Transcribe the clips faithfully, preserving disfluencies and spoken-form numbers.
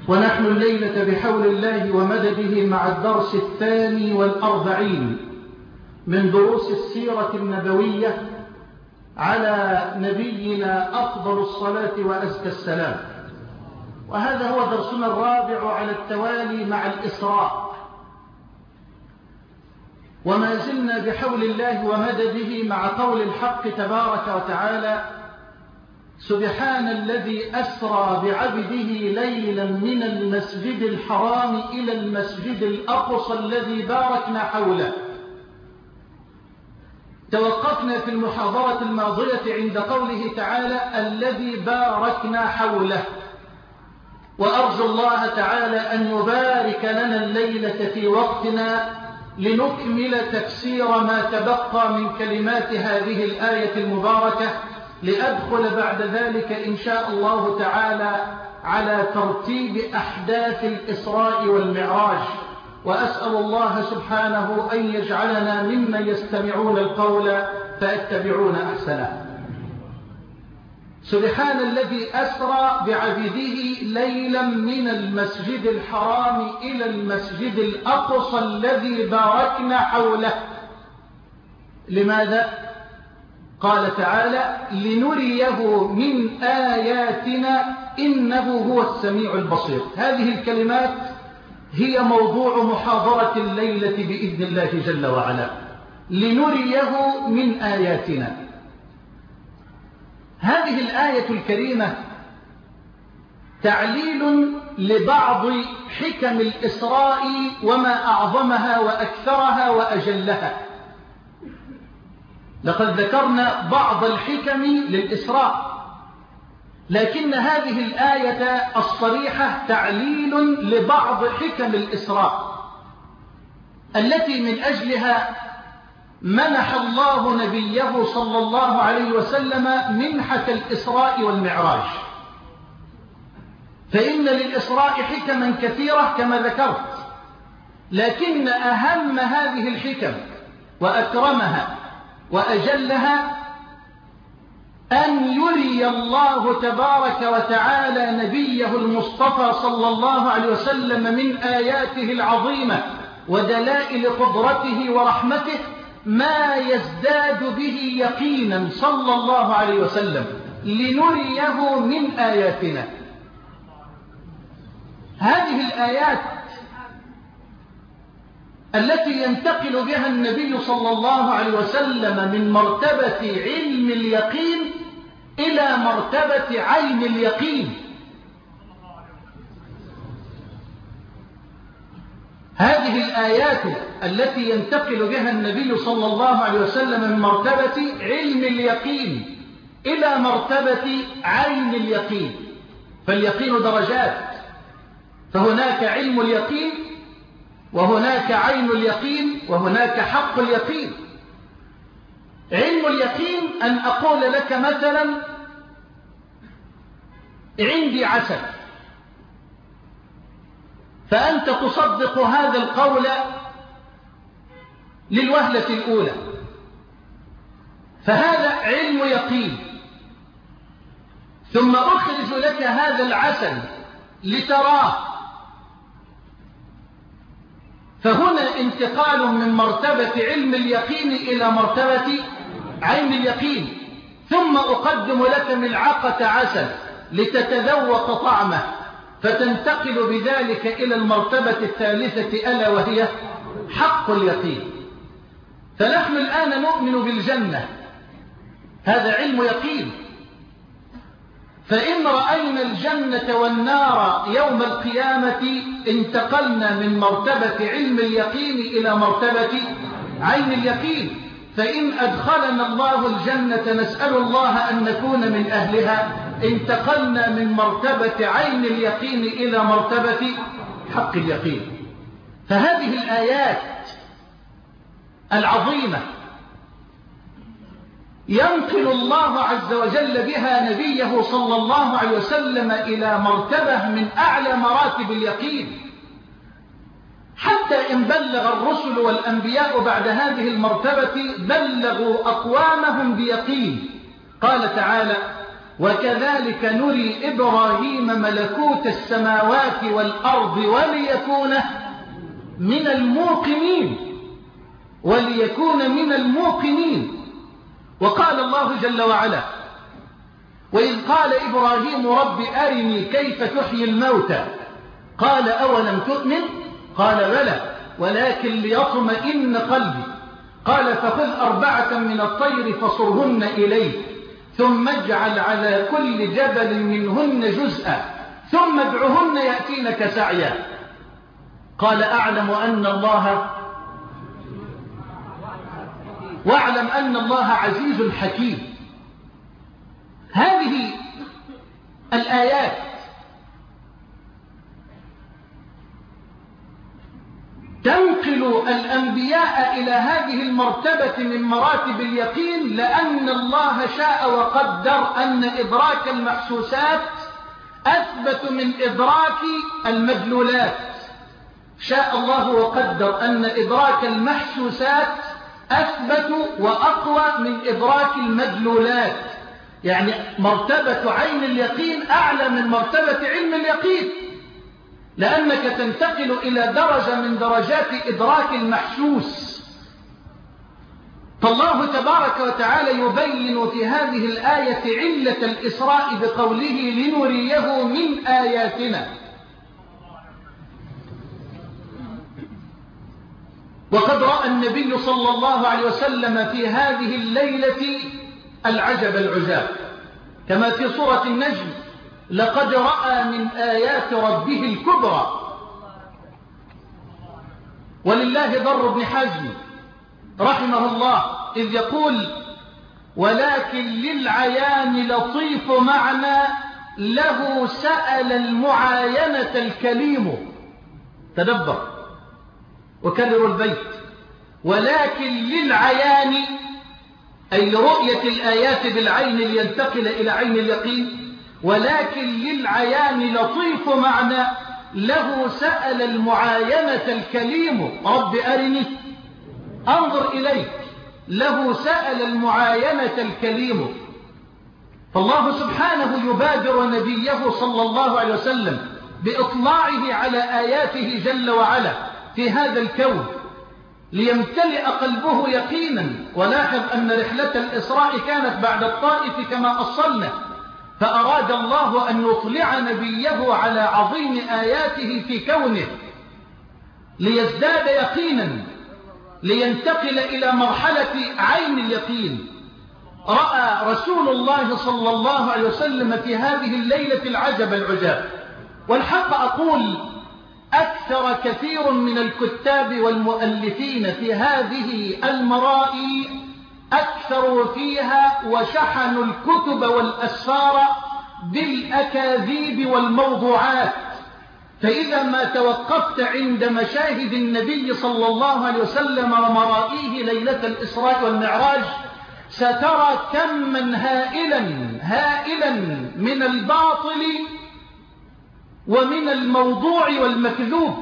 ونحن الليلة بحول الله ومدده مع الدرس الثاني والأربعين من دروس السيرة النبوية على نبينا أفضل الصلاة وأزكى السلام. وهذا هو درسنا الرابع على التوالي مع الإسراء، وما زلنا بحول الله ومدده مع قول الحق تبارك وتعالى: سبحان الذي أسرى بعبده ليلا من المسجد الحرام إلى المسجد الأقصى الذي باركنا حوله. توقفنا في المحاضرة الماضية عند قوله تعالى: الذي باركنا حوله، وأرجو الله تعالى أن يبارك لنا الليلة في وقتنا لنكمل تفسير ما تبقى من كلمات هذه الآية المباركة، لأدخل بعد ذلك إن شاء الله تعالى على ترتيب أحداث الإسراء والمعراج، وأسأل الله سبحانه أن يجعلنا ممن يستمعون القول فيتبعون أحسنه. سبحان الذي أسرى بعبده ليلا من المسجد الحرام إلى المسجد الأقصى الذي باركنا حوله. لماذا؟ قال تعالى: لنريه من آياتنا إنه هو السميع البصير. هذه الكلمات هي موضوع محاضرة الليلة بإذن الله جل وعلا. لنريه من آياتنا. هذه الآية الكريمة تعليل لبعض حكم الإسراء وما أعظمها وأكثرها وأجلها. لقد ذكرنا بعض الحكم للإسراء، لكن هذه الآية الصريحة تعليل لبعض حكم الإسراء التي من أجلها منح الله نبيه صلى الله عليه وسلم منحة الإسراء والمعراج. فإن للإسراء حكما كثيرة كما ذكرت، لكن أهم هذه الحكم وأكرمها وأجلها أن يري الله تبارك وتعالى نبيه المصطفى صلى الله عليه وسلم من آياته العظيمة ودلائل قدرته ورحمته ما يزداد به يقينا صلى الله عليه وسلم، لنريه من آياتنا. هذه الآيات التي ينتقل بها النبي صلى الله عليه وسلم من مرتبة علم اليقين إلى مرتبة عين اليقين. هذه الآيات التي ينتقل بها النبي صلى الله عليه وسلم من مرتبة علم اليقين إلى مرتبة عين اليقين. فاليقين درجات، فهناك علم اليقين، وهناك عين اليقين، وهناك حق اليقين. علم اليقين أن أقول لك مثلا: عندي عسل، فأنت تصدق هذا القول للوهلة الأولى، فهذا علم يقين. ثم أخرج لك هذا العسل لتراه، فهنا انتقال من مرتبة علم اليقين إلى مرتبة عين اليقين. ثم أقدم لك ملعقة عسل لتتذوق طعمه، فتنتقل بذلك إلى المرتبة الثالثة ألا وهي حق اليقين. فنحن الآن نؤمن بالجنة، هذا علم يقين. فإن رأينا الجنة والنار يوم القيامة انتقلنا من مرتبة علم اليقين إلى مرتبة عين اليقين. فإن أدخلنا الله الجنة نسأل الله أن نكون من أهلها، انتقلنا من مرتبة عين اليقين إلى مرتبة حق اليقين. فهذه الآيات العظيمة ينقل الله عز وجل بها نبيه صلى الله عليه وسلم إلى مرتبة من أعلى مراتب اليقين، حتى إن بلغ الرسل والأنبياء بعد هذه المرتبة بلغوا أقوامهم بيقين. قال تعالى: وكذلك نري إبراهيم ملكوت السماوات والأرض وليكون من الموقنين وليكون من الموقنين. وقال الله جل وعلا: وإذ قال إبراهيم رب أرني كيف تحيي الموتى قال أولم تؤمن قال بلى ولكن ليطمئن قلبي قال فخذ أربعة من الطير فصرهن إليك ثم اجعل على كل جبل منهن جزءا ثم ادعهن يأتينك سعيا قال أعلم أن الله واعلم أن الله عزيز حكيم. هذه الآيات تنقل الأنبياء إلى هذه المرتبة من مراتب اليقين، لأن الله شاء وقدر أن إدراك المحسوسات أثبت من إدراك المدلولات. شاء الله وقدر أن إدراك المحسوسات أثبت وأقوى من إدراك المدلولات، يعني مرتبة عين اليقين أعلى من مرتبة علم اليقين، لأنك تنتقل إلى درجة من درجات إدراك المحسوس. فالله تبارك وتعالى يبين في هذه الآية علة الإسراء بقوله لنريه من آياتنا. وقد رأى النبي صلى الله عليه وسلم في هذه الليلة العجب العجاب، كما في سورة النجم: لقد رأى من آيات ربه الكبرى. ولله ضر بن حزم رحمه الله إذ يقول: ولكن للعيان لطيف معنى له سأل المعاينة الكليم. تدبر وكرر البيت: ولكن للعيان أي لرؤية الآيات بالعين لينتقل إلى عين اليقين، ولكن للعيان لطيف معنى له سأل المعاينة الكليم. رب أرني أنظر إليك، له سأل المعاينة الكليم. فالله سبحانه يبادر نبيه صلى الله عليه وسلم بإطلاعه على آياته جل وعلا في هذا الكون ليمتلئ قلبه يقينا. ولاحظ أن رحلة الإسراء كانت بعد الطائف كما أصلنا، فأراد الله أن يطلع نبيه على عظيم آياته في كونه ليزداد يقينا، لينتقل إلى مرحلة عين اليقين. رأى رسول الله صلى الله عليه وسلم في هذه الليلة العجب العجاب. والحق أقول: أكثر كثير من الكتاب والمؤلفين في هذه المرائي أكثروا فيها وشحنوا الكتب والأسفار بالأكاذيب والموضوعات. فإذا ما توقفت عند مشاهد النبي صلى الله عليه وسلم ومرائيه ليلة الإسراء والمعراج سترى كما هائلا هائلا من الباطل ومن الموضوع والمكذوب.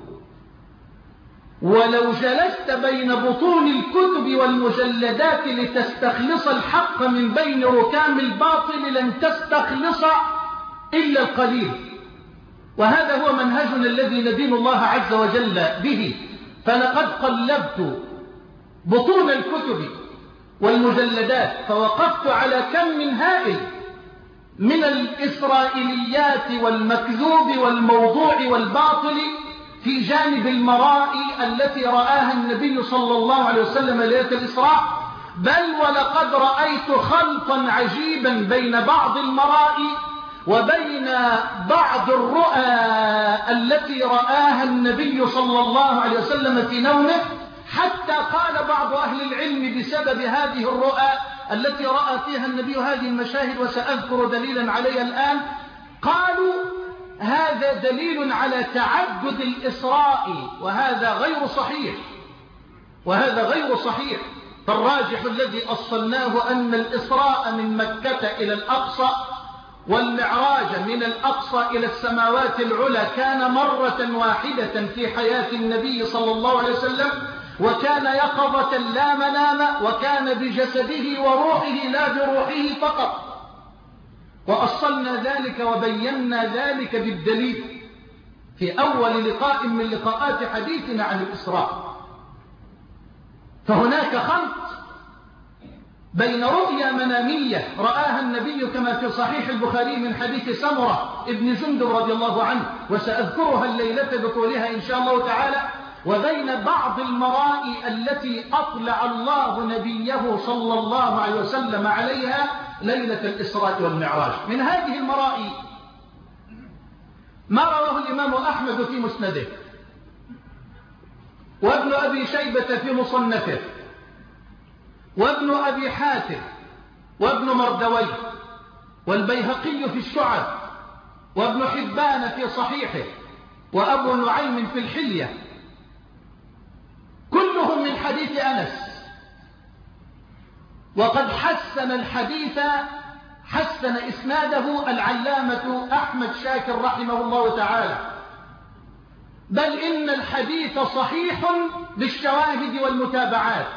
ولو جلست بين بطون الكتب والمجلدات لتستخلص الحق من بين ركام الباطل لن تستخلص إلا القليل. وهذا هو منهجنا الذي ندين الله عز وجل به. فلقد قلبت بطون الكتب والمجلدات فوقفت على كم من هائل من الإسرائيليات والمكذوب والموضوع والباطل في جانب المرائي التي رآها النبي صلى الله عليه وسلم ليلة الإسراء. بل ولقد رأيت خلطا عجيبا بين بعض المرائي وبين بعض الرؤى التي رآها النبي صلى الله عليه وسلم في نومه، حتى قال بعض أهل العلم بسبب هذه الرؤى التي رأى فيها النبي هذه المشاهد، وسأذكر دليلا عليها الآن، قالوا هذا دليل على تعدد الإسراء، وهذا غير صحيح وهذا غير صحيح. فالراجح الذي أصلناه أن الإسراء من مكة إلى الأقصى والمعراج من الأقصى إلى السماوات العلى كان مرة واحدة في حياة النبي صلى الله عليه وسلم، وكان يقظة لا منام، وكان بجسده وروحه لا بروحه فقط. وأصلنا ذلك وبينا ذلك بالدليل في أول لقاء من لقاءات حديثنا عن الإسراء. فهناك خلط بين رؤيا منامية رآها النبي كما في صحيح البخاري من حديث سمرة ابن جندب رضي الله عنه، وسأذكرها الليلة بطولها إن شاء الله تعالى، وبين بعض المرائي التي أطلع الله نبيه صلى الله عليه وسلم عليها ليلة الإسراء والمعراج. من هذه المرائي ما رواه الإمام أحمد في مسنده، وابن أبي شيبة في مصنفه، وابن أبي حاتم، وابن مردويه، والبيهقي في الشعب، وابن حبان في صحيحه، وأبو نعيم في الحلية، كلهم من حديث أنس. وقد حسن الحديث حسن إسناده العلامة أحمد شاكر رحمه الله تعالى، بل إن الحديث صحيح بالشواهد والمتابعات.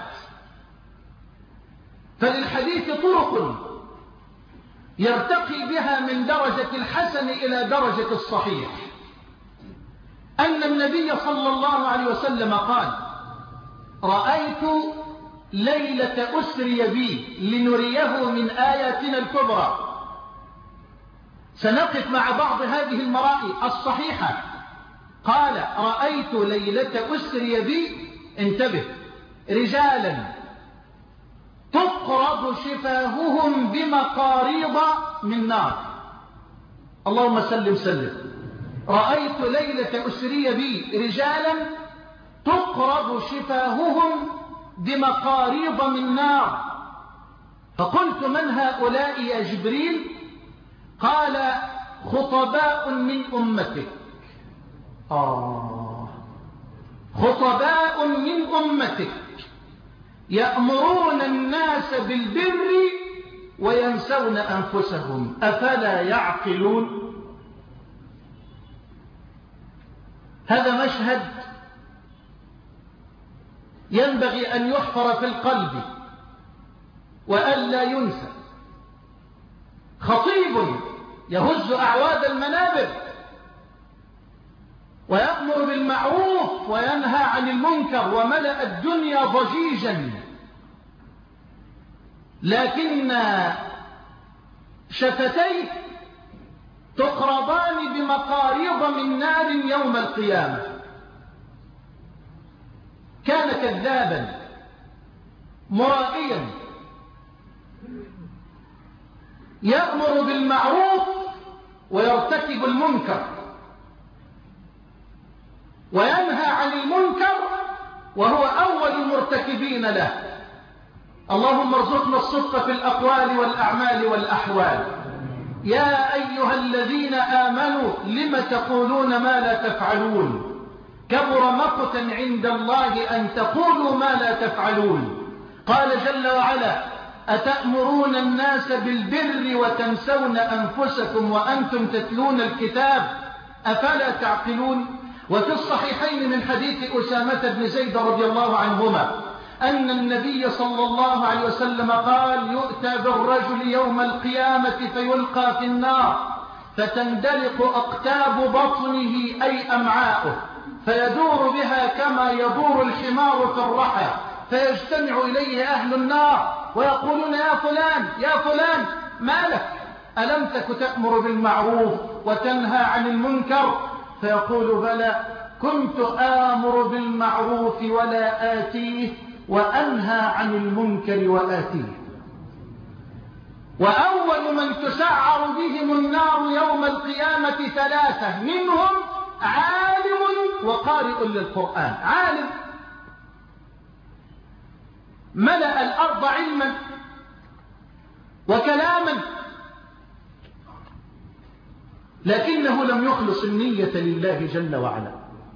فللحديث طرق يرتقي بها من درجة الحسن إلى درجة الصحيح. أن النبي صلى الله عليه وسلم قال: رأيت ليلة أسري بي لنريه من آياتنا الكبرى. سنقف مع بعض هذه المرائي الصحيحة. قال: رأيت ليلة أسري بي، انتبه، رجالا تقرض شفاههم بمقاريض من نار. اللهم سلم سلم. رأيت ليلة أسري بي رجالا تقرض شفاههم بمقاريض من نار. فقلت: من هؤلاء يا جبريل؟ قال: خطباء من أمتك. آه خطباء من أمتك يأمرون الناس بالبر وينسون أنفسهم أفلا يعقلون. هذا مشهد ينبغي أن يحفر في القلب وألا ينسى. خطيب يهز أعواد المنابر ويأمر بالمعروف وينهى عن المنكر، وملأ الدنيا ضجيجا، لكن شفتيه تقرضان بمقاريض من نار يوم القيامة. كان كذابا مرائيا يأمر بالمعروف ويرتكب المنكر، وينهى عن المنكر وهو أول المرتكبين له. اللهم ارزقنا الصدق في الأقوال والأعمال والأحوال. يا أيها الذين آمنوا لم تقولون ما لا تفعلون كبر مقتا عند الله أن تقولوا ما لا تفعلون. قال جل وعلا: أتأمرون الناس بالبر وتنسون أنفسكم وأنتم تتلون الكتاب أفلا تعقلون. وفي الصحيحين من حديث أسامة بن زيد رضي الله عنهما أن النبي صلى الله عليه وسلم قال: يؤتى بالرجل يوم القيامة فيلقى في النار فتندلق أقتاب بطنه أي أمعاؤه، فيدور بها كما يدور الحمار في الرحى، فيجتمع إليه أهل النار ويقولون: يا فلان يا فلان ما لك؟ ألم تك تأمر بالمعروف وتنهى عن المنكر؟ فيقول: بلى، كنت آمر بالمعروف ولا آتيه وأنهى عن المنكر وآتيه. وأول من تسعر بهم النار يوم القيامة ثلاثة، منهم عالم وقارئ للقرآن. عالم ملأ الأرض علما وكلاما، لكنه لم يخلص النية لله جل وعلا.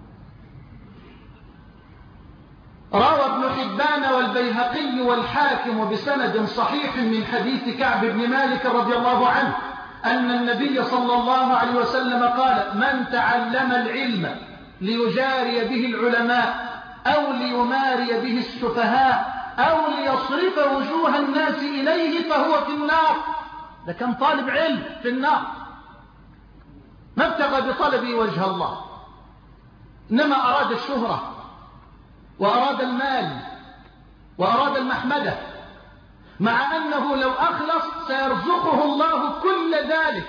روى ابن حبان والبيهقي والحاكم بسند صحيح من حديث كعب بن مالك رضي الله عنه أن النبي صلى الله عليه وسلم قال: من تعلم العلم ليجاري به العلماء أو ليماري به السفهاء أو ليصرف وجوه الناس إليه فهو في النار. ده كان طالب علم في النار، ما ابتغى بطلبه وجه الله، إنما أراد الشهرة وأراد المال وأراد المحمدة، مع أنه لو أخلص سيرزقه الله كل ذلك.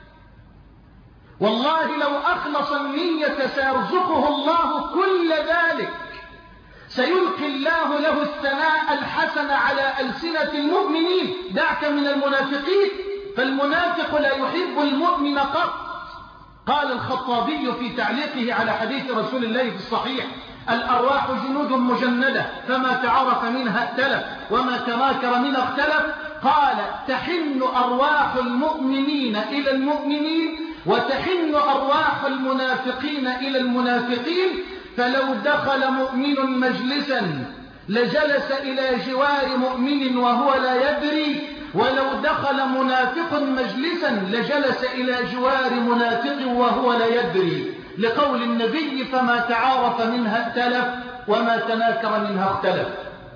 والله لو أخلص النية سيرزقه الله كل ذلك، سيلقي الله له الثناء الحسن على ألسنة المؤمنين. دعك من المنافقين، فالمنافق لا يحب المؤمن قط. قال الخطابي في تعليقه على حديث رسول الله في الصحيح: الأرواح جنود مجندة، فما تعرف منها ائتلف وما تناكر منها اختلف. قال: تحن أرواح المؤمنين إلى المؤمنين، وتحن أرواح المنافقين إلى المنافقين. فلو دخل مؤمن مجلسا لجلس إلى جوار مؤمن وهو لا يدري، ولو دخل منافق مجلسا لجلس إلى جوار منافق وهو لا يدري، لقول النبي: فما تعارف منها ائتلف وما تناكر منها اختلف.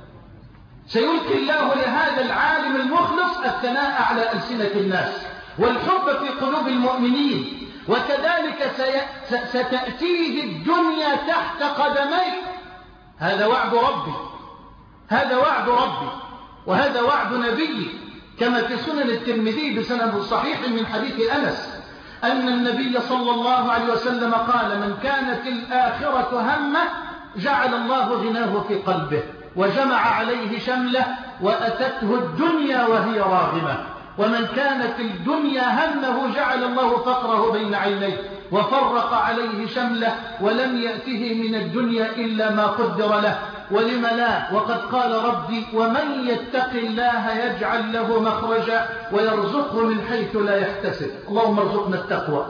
سيلقي الله لهذا العالم المخلص الثناء على ألسنة الناس والحب في قلوب المؤمنين، وكذلك ستأتيه الدنيا تحت قدميه. هذا وعد ربي، هذا وعد ربي، وهذا وعد نبي، كما في سنن الترمذي بسند صحيح من حديث أنس أن النبي صلى الله عليه وسلم قال: من كانت الآخرة همه جعل الله غناه في قلبه، وجمع عليه شمله، وأتته الدنيا وهي راغمة. ومن كانت الدنيا همه جعل الله فقره بين عينيه، وفرق عليه شمله، ولم يأته من الدنيا إلا ما قدر له. ولم لا؟ وقد قال ربي: ومن يتق الله يجعل له مخرجا ويرزقه من حيث لا يحتسب. اللهم ارزقنا التقوى.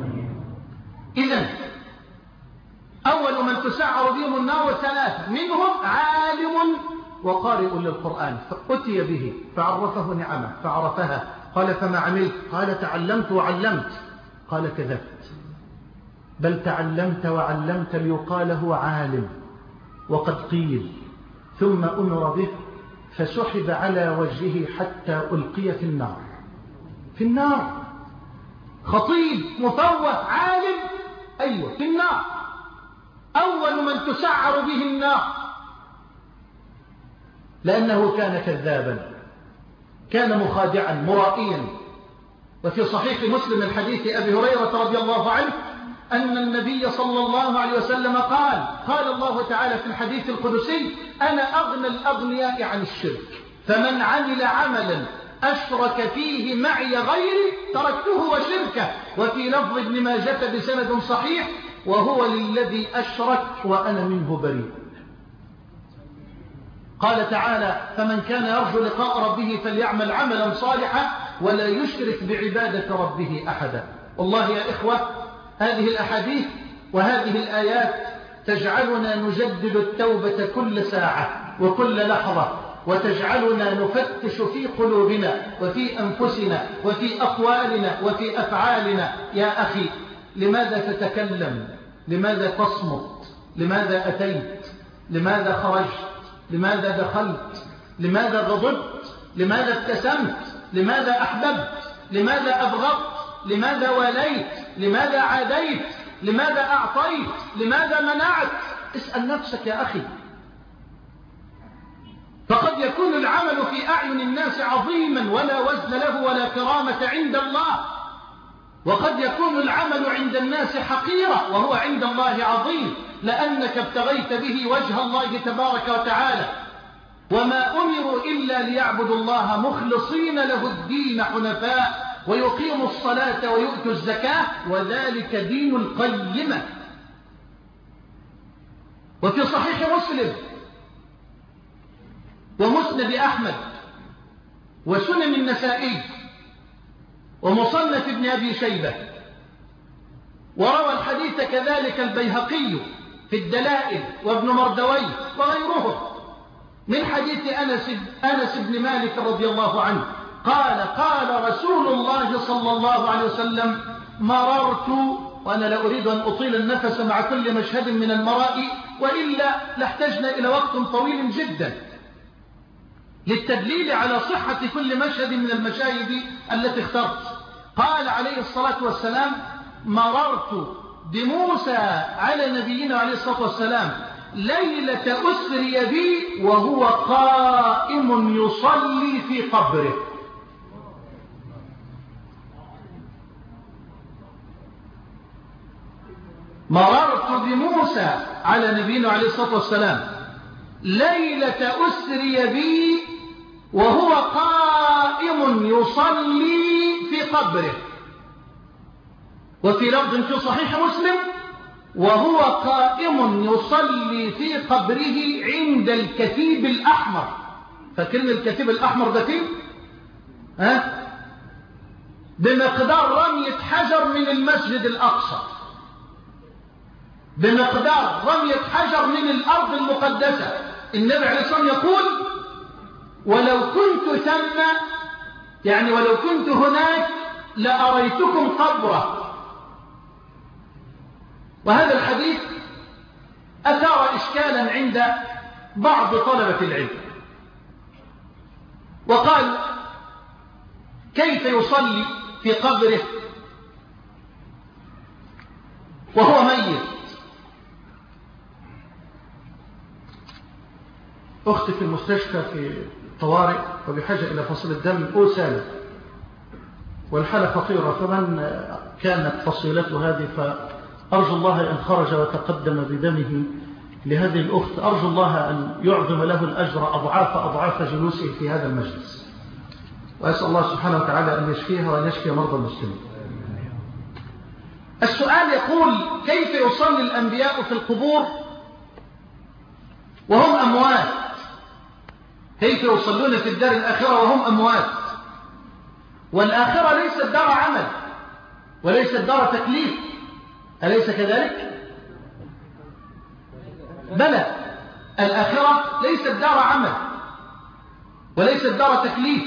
إذن أول من تسعر بهم النار ثلاثة، منهم عالم وقارئ للقرآن، فأتي به فعرفه نعمه فعرفها، قال: فما عملت؟ قال: تعلمت وعلمت. قال: كذبت، بل تعلمت وعلمت ليقال هو عالم، وقد قيل. ثم أمر به فسحب على وجهه حتى ألقي في النار. في النار، خطيب مفوه عالم، أيوة في النار. أول من تسعر به النار لأنه كان كذابا، كان مخادعا مرائيا. وفي صحيح مسلم الحديث أبي هريرة رضي الله عنه أن النبي صلى الله عليه وسلم قال: قال الله تعالى في الحديث القدسي: أنا أغنى الأغنياء عن الشرك، فمن عمل عملا أشرك فيه معي غيري تركته وشركه. وفي لفظ ابن ماجة بسند صحيح: وهو للذي أشرك وأنا منه بريء. قال تعالى: فمن كان يرجو لقاء ربه فليعمل عملا صالحا ولا يشرك بعبادة ربه أحدا. والله يا إخوة، هذه الأحاديث وهذه الآيات تجعلنا نجدد التوبة كل ساعة وكل لحظة، وتجعلنا نفتش في قلوبنا وفي أنفسنا وفي أقوالنا وفي أفعالنا. يا أخي، لماذا تتكلم؟ لماذا تصمت؟ لماذا أتيت؟ لماذا خرجت؟ لماذا دخلت؟ لماذا غضبت؟ لماذا ابتسمت؟ لماذا أحببت؟ لماذا أبغضت؟ لماذا واليت؟ لماذا عاديت؟ لماذا أعطيت؟ لماذا منعت؟ اسأل نفسك يا أخي. فقد يكون العمل في أعين الناس عظيما ولا وزن له ولا كرامة عند الله، وقد يكون العمل عند الناس حقيرا وهو عند الله عظيم، لأنك ابتغيت به وجه الله تبارك وتعالى. وما أمروا إلا ليعبدوا الله مخلصين له الدين حنفاء ويقيموا الصلاة ويؤتوا الزكاة، وذلك دين القيمة. وفي صحيح مسلم ومسند أحمد وسنن النسائي ومصنف ابن أبي شيبة، وروى الحديث كذلك البيهقي في الدلائل وابن مردوي وغيرهم، من حديث أنس, أنس بن مالك رضي الله عنه قال: قال رسول الله صلى الله عليه وسلم: مررت، وأنا لا أريد أن أطيل النفس مع كل مشهد من المرائي وإلا لاحتجنا إلى وقت طويل جدا. للتدليل على صحة كل مشهد من المشاهد التي اخترت. قال عليه الصلاة والسلام: مررت بموسى على نبينا عليه الصلاة والسلام ليلة أسري بي وهو قائم يصلي في قبره. مررت بموسى على نبينا عليه الصلاة والسلام ليلة أسري بي وهو قائم يصلي في قبره. وفي لفظ في صحيح مسلم: وهو قائم يصلي في قبره عند الكثيب الأحمر. فاكرين الكثيب الأحمر ده فين؟ ها؟ بمقدار رمية حجر من المسجد الأقصى، بمقدار رمية حجر من الأرض المقدسة. النبي عليه الصلاة والسلام يقول: ولو كنت ثم، يعني ولو كنت هناك لأريتكم قبره. وهذا الحديث أثار إشكالا عند بعض طلبة العلم، وقال: كيف يصلي في قبره وهو ميت؟ أختي في المستشفى في الطوارئ وبحاجة إلى فصيلة دم أوسالة، والحالة خطيرة، فمن كانت فصيلته هذه فأرجو الله أن خرج وتقدم بدمه لهذه الأخت، أرجو الله أن يعظم له الأجر أضعاف أضعاف جلوسه في هذا المجلس، وأسأل الله سبحانه وتعالى أن يشفيها وأن يشفي مرضى المسلمين. السؤال يقول: كيف يصلي الأنبياء في القبور وهم أموات؟ كيف يصلون في الدار الآخرة وهم أموات؟ والآخرة ليست دار عمل وليست دار تكليف، أليس كذلك؟ بلى، الآخرة ليست دار عمل وليست دار تكليف،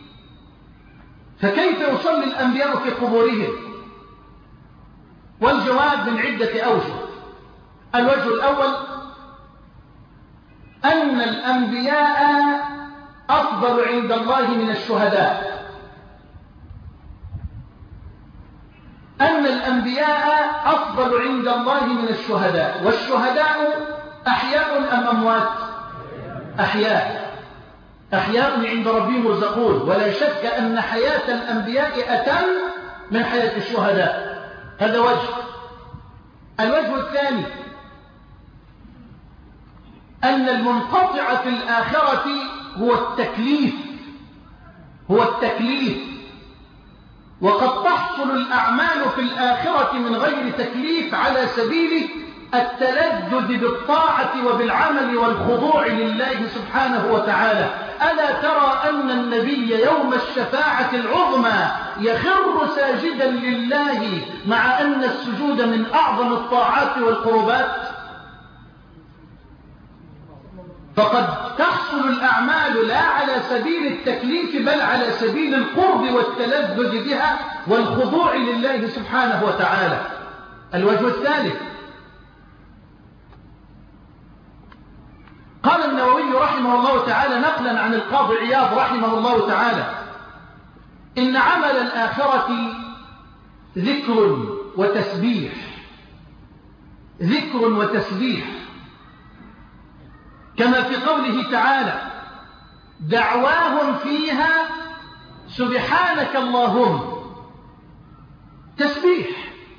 فكيف يصلي الأنبياء في قبورهم؟ والجواب من عدة أوجه. الوجه الأول: أن الأنبياء أفضل عند الله من الشهداء. أن الأنبياء أفضل عند الله من الشهداء. والشهداء أحياء أم أموات؟ أحياء، أحياء عند ربهم يرزقون. ولا شك أن حياة الأنبياء أتم من حياة الشهداء. هذا وجه. الوجه الثاني: أن المنقطع في الآخرة هو التكليف، هو التكليف. وقد تحصل الأعمال في الآخرة من غير تكليف على سبيل التلذذ بالطاعة وبالعمل والخضوع لله سبحانه وتعالى. ألا ترى أن النبي يوم الشفاعة العظمى يخر ساجدا لله، مع أن السجود من أعظم الطاعات والقربات؟ فقد تحصل الأعمال لا على سبيل التكليف بل على سبيل القرب والتلذذ بها والخضوع لله سبحانه وتعالى. الوجه الثالث: قال النووي رحمه الله تعالى نقلا عن القاضي عياض رحمه الله تعالى: إن عمل الآخرة ذكر وتسبيح، ذكر وتسبيح، كما في قوله تعالى: دعواهم فيها سبحانك اللهم، تسبيح.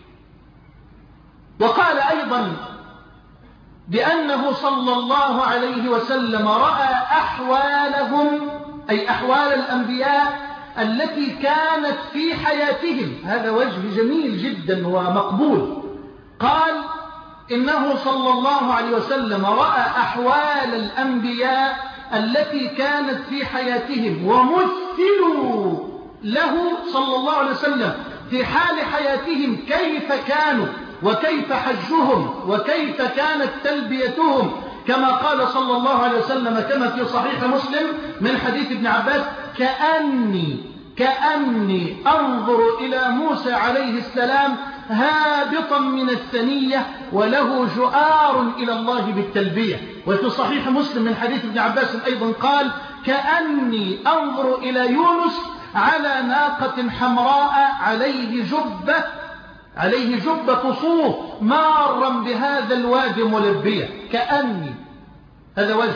وقال أيضا بأنه صلى الله عليه وسلم رأى أحوالهم، أي أحوال الأنبياء التي كانت في حياتهم. هذا وجه جميل جدا ومقبول. قال إنه صلى الله عليه وسلم رأى أحوال الأنبياء التي كانت في حياتهم، ومثلوا له صلى الله عليه وسلم في حال حياتهم كيف كانوا وكيف حجهم وكيف كانت تلبيتهم، كما قال صلى الله عليه وسلم كما في صحيح مسلم من حديث ابن عباس: كأني كأني أنظر إلى موسى عليه السلام هابطا من الثنية وله جؤار إلى الله بالتلبية. وفي صحيح مسلم من حديث ابن عباس أيضا قال: كأني أنظر إلى يونس على ناقة حمراء عليه جبة عليه جبة صوف مارا بهذا الوادي ملبية، كأني. هذا وجه.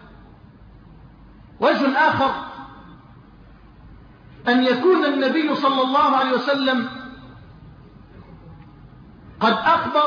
وجه آخر أن يكون النبي صلى الله عليه وسلم قد أخبر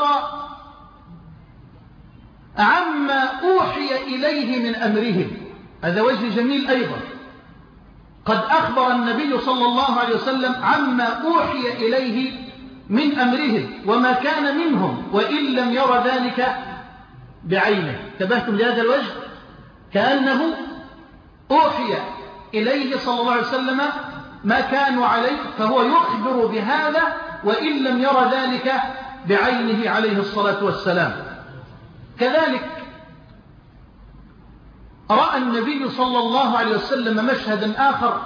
عما أوحي إليه من أمرهم. هذا وجه جميل أيضا. قد أخبر النبي صلى الله عليه وسلم عما أوحي إليه من أمرهم وما كان منهم وإن لم ير ذلك بعينه. انتبهتم لهذا الوجه؟ كأنه أوحي إليه صلى الله عليه وسلم ما كانوا عليه، فهو يخبر بهذا وإن لم ير ذلك بعينه عليه الصلاة والسلام. كذلك رأى النبي صلى الله عليه وسلم مشهدا آخر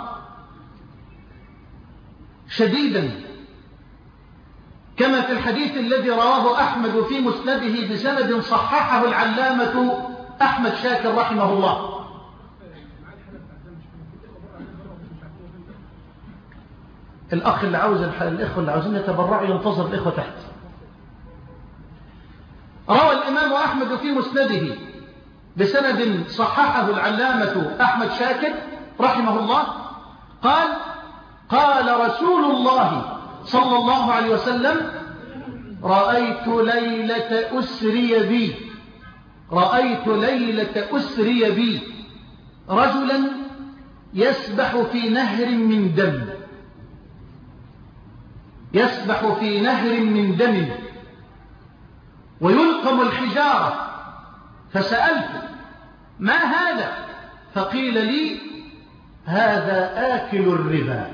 شديدا كما في الحديث الذي رواه أحمد في مسنده بسند صححه العلامة أحمد شاكر رحمه الله. الأخ اللي عاوز الإخوة اللي عاوزين يتبرعوا ينتظر الإخوة تحت. روى الإمام أحمد في مسنده بسند صححه العلامة أحمد شاكر رحمه الله قال: قال رسول الله صلى الله عليه وسلم: رأيت ليلة أسري بي رأيت ليلة أسري بي رجلا يسبح في نهر من دم يسبح في نهر من دم ويلقم الحجارة، فسألت: ما هذا؟ فقيل لي: هذا آكل الربا.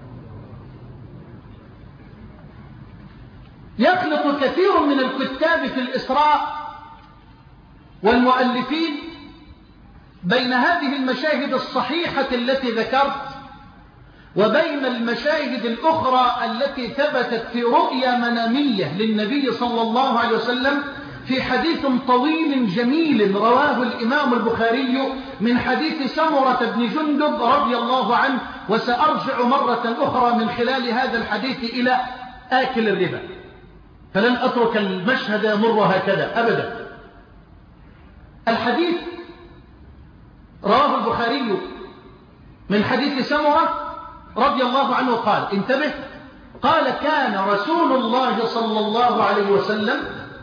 يخلط كثير من الكتاب في الإسراء والمؤلفين بين هذه المشاهد الصحيحة التي ذكرت وبين المشاهد الأخرى التي ثبتت في رؤيا منامية للنبي صلى الله عليه وسلم في حديث طويل جميل رواه الإمام البخاري من حديث سمرة بن جندب رضي الله عنه، وسأرجع مرة أخرى من خلال هذا الحديث إلى آكل الربا، فلن أترك المشهد يمر هكذا أبدا. الحديث رواه البخاري من حديث سمرة رضي الله عنه قال: انتبه، قال: كان رسول الله صلى الله عليه وسلم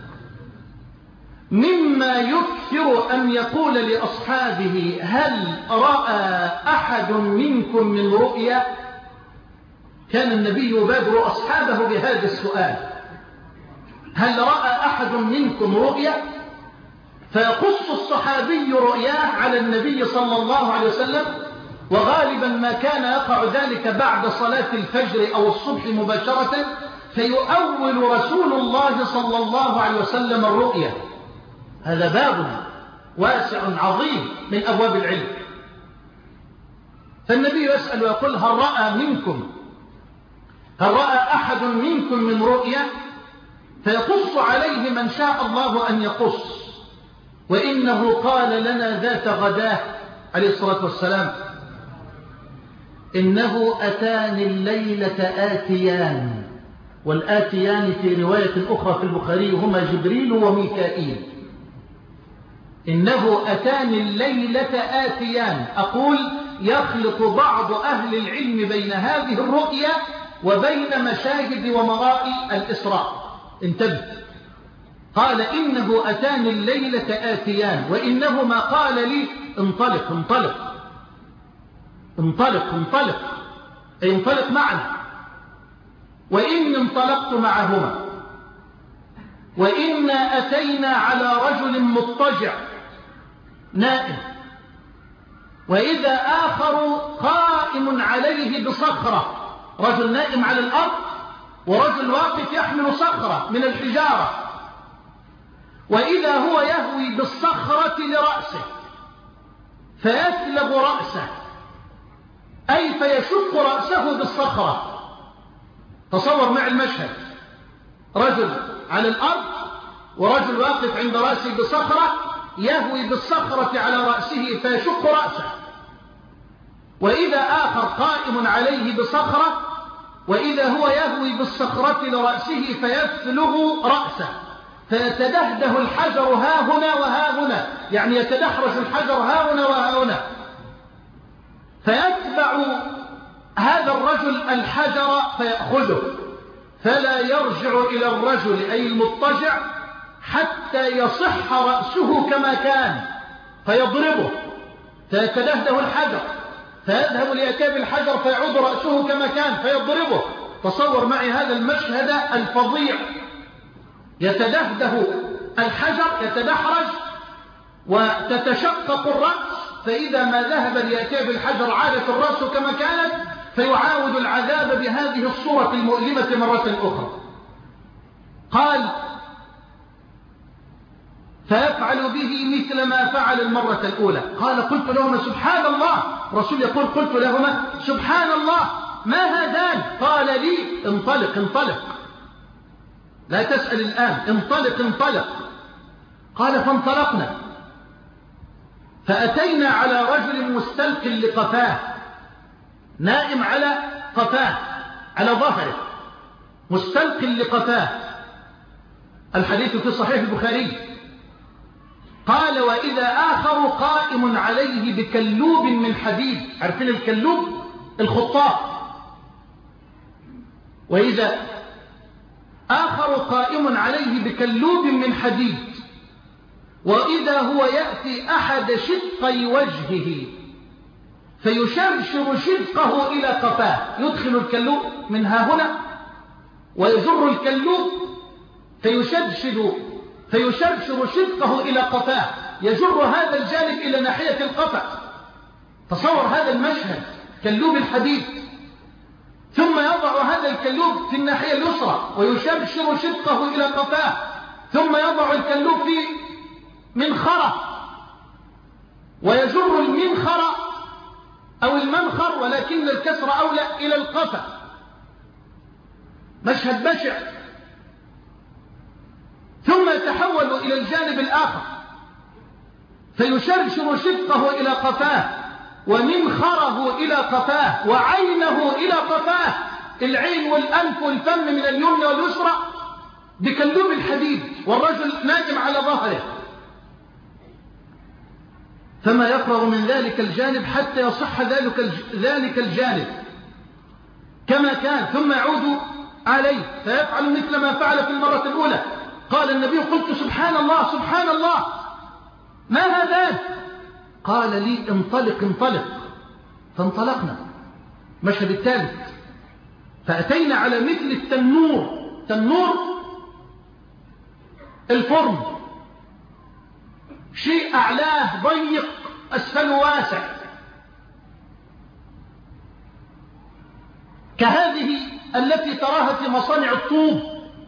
مما يكثر أن يقول لأصحابه: هل رأى أحد منكم من رؤيا؟ كان النبي يبادر أصحابه بهذا السؤال: هل رأى أحد منكم رؤيا؟ فيقص الصحابي رؤياه على النبي صلى الله عليه وسلم، وغالبا ما كان يقع ذلك بعد صلاة الفجر أو الصبح مباشرة، فيؤول رسول الله صلى الله عليه وسلم الرؤيا. هذا باب واسع عظيم من أبواب العلم. فالنبي يسأل ويقول: هل رأى منكم هل رأى أحد منكم من رؤيا؟ فيقص عليه من شاء الله أن يقص. وإنه قال لنا ذات غداه عليه الصلاة والسلام: إنه أتاني الليلة آتيان، والآتيان في رواية أخرى في البخاري هما جبريل وميكائيل. إنه أتاني الليلة آتيان. أقول: يخلط بعض أهل العلم بين هذه الرؤيا وبين مشاهد ومرائي الإسراء. انتبه، قال: إنه أتاني الليلة آتيان، وإنهما قال لي: انطلق انطلق انطلق انطلق أي انطلق معنا. وإني انطلقت معهما، وإنا أتينا على رجل مضطجع نائم، وإذا آخر قائم عليه بصخرة. رجل نائم على الأرض ورجل واقف يحمل صخرة من الحجارة، وإذا هو يهوي بالصخرة لرأسه فيثلب رأسه، أي فيشق رأسه بالصخرة. تصور مع المشهد: رجل على الأرض ورجل واقف عند رأسه بصخرة يهوي بالصخرة على رأسه فيشق رأسه. وإذا آخر قائم عليه بصخرة، وإذا هو يهوي بالصخرة لرأسه فيفلغ رأسه، فيتدهده الحجر ها هنا وها هنا، يعني يتدحرج الحجر ها هنا وها هنا، فيتبع هذا الرجل الحجر فيأخذه، فلا يرجع إلى الرجل أي المضطجع حتى يصح رأسه كما كان، فيضربه، فيتدهده الحجر، فيذهب ليتاب الحجر فيعود رأسه كما كان فيضربه. تصور معي هذا المشهد الفظيع، يتدهده الحجر يتدحرج وتتشقق الرأس، فإذا ما ذهب ليتاب الحجر عادت الرأس كما كانت، فيعاود العذاب بهذه الصورة المؤلمة مرة أخرى. قال فيفعل به مثل ما فعل المرة الأولى. قال قلت لهما سبحان الله، رسول يقول قلت لهما سبحان الله ما هذان؟ قال لي انطلق انطلق، لا تسأل الآن، انطلق انطلق. قال فانطلقنا، فأتينا على رجل مستلق لقفاه، نائم على قفاه على ظهره، مستلق لقفاه. الحديث في صحيح البخاري. قال وإذا آخر قائم عليه بكلوب من حديد، عارفين الكلوب؟ الخطاف. وإذا آخر قائم عليه بكلوب من حديد، وإذا هو يأتي أحد شقي وجهه فيشرشر شدقه إلى قفاه، يدخل الكلوب من ها هنا ويجر الكلوب فيشدشد فيشرشر شدقه إلى قفاه، يجر هذا الجانب إلى ناحية القفا. تصور هذا المشهد، كلوب الحديد، ثم يضع هذا الكلوب في الناحية اليسرى ويشرشر شدقه إلى قفاه، ثم يضع الكلوب في منخرة ويجر المنخر أو المنخر ولكن الكسر أولى إلى القفا. مشهد بشع. ثم يتحول إلى الجانب الآخر فيشرشر شدقه إلى قفاه ومنخره إلى قفاه وعينه إلى قفاه، العين والأنف والفم من اليمنى واليسرى بكلوب الحديد، والرجل نائم على ظهره. فما يفرغ من ذلك الجانب حتى يصح ذلك ذلك الجانب كما كان، ثم يعود عليه فيفعل مثل ما فعل في المرة الأولى. قال النبي قلت سبحان الله سبحان الله ما هذا؟ قال لي انطلق انطلق، فانطلقنا. مشهد الثالث، فأتينا على مثل التنور، تنور الفرن، شيء أعلاه ضيق أسفله واسع، كهذه التي تراها في مصانع الطوب،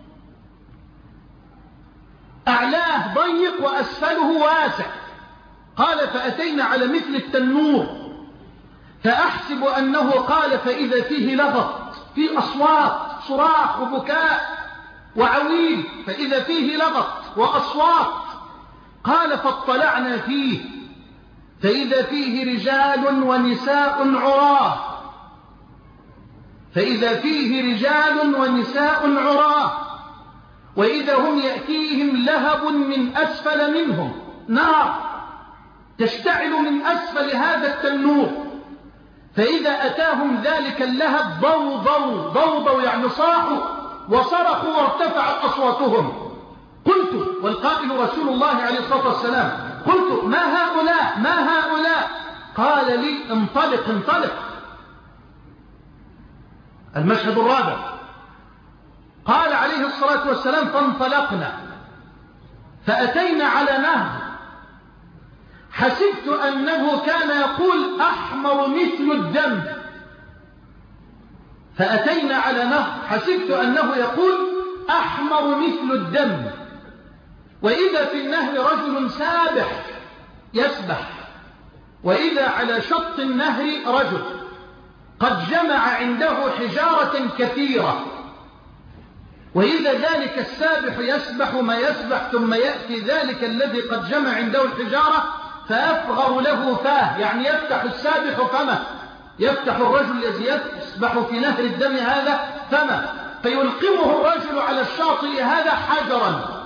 أعلاه ضيق وأسفله واسع. قال فأتينا على مثل التنور فأحسب أنه قال فإذا فيه لغط، فيه أصوات صراخ وبكاء وعويل، فإذا فيه لغط وأصوات. قال فاطلعنا فيه فإذا فيه رجال ونساء عراه، فإذا فيه رجال ونساء عراه، وإذا هم يأتيهم لهب من أسفل منهم، نار تشتعل من أسفل هذا التنور، فإذا أتاهم ذلك اللهب ضوضوا ضوضوا يعني صاحوا وصرخوا وارتفعت أصواتهم. قلت، والقائل رسول الله عليه الصلاة والسلام، قلت ما هؤلاء ما هؤلاء؟ قال لي انطلق انطلق. المشهد الرابع، قال عليه الصلاة والسلام فانطلقنا فأتينا على نهر، حسبت أنه كان يقول أحمر مثل الدم، فأتينا على نهر حسبت أنه يقول أحمر مثل الدم، وإذا في النهر رجل سابح يسبح، وإذا على شط النهر رجل قد جمع عنده حجارة كثيرة، وإذا ذلك السابح يسبح ما يسبح، ثم يأتي ذلك الذي قد جمع عنده الحجارة فيفغر له فاه، يعني يفتح السابح فمه يفتح الرجل الذي يسبح في نهر الدم هذا فمه، فيلقمه الرجل على الشاطئ هذا حجرا،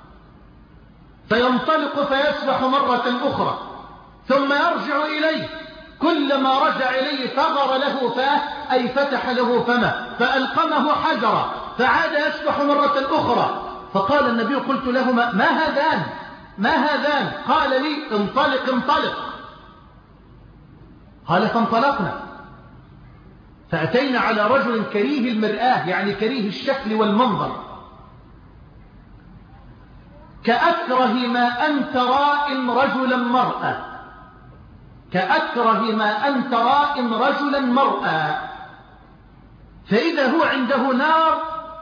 فينطلق فيسبح مرة أخرى، ثم يرجع إليه، كلما رجع إليه ثغر له فاه، أي فتح له فمه، فألقمه حجرا، فعاد يسبح مرة أخرى. فقال النبي: قلت لهما: ما هذان ما هذان؟ قال لي: انطلق انطلق. قال: فانطلقنا، فأتينا على رجل كريه المرآة، يعني كريه الشكل والمنظر، كأكره ما أنت رائم رجلا مرأة، كأكره ما أنت رائم رجلا مرأة. فإذا هو عنده نار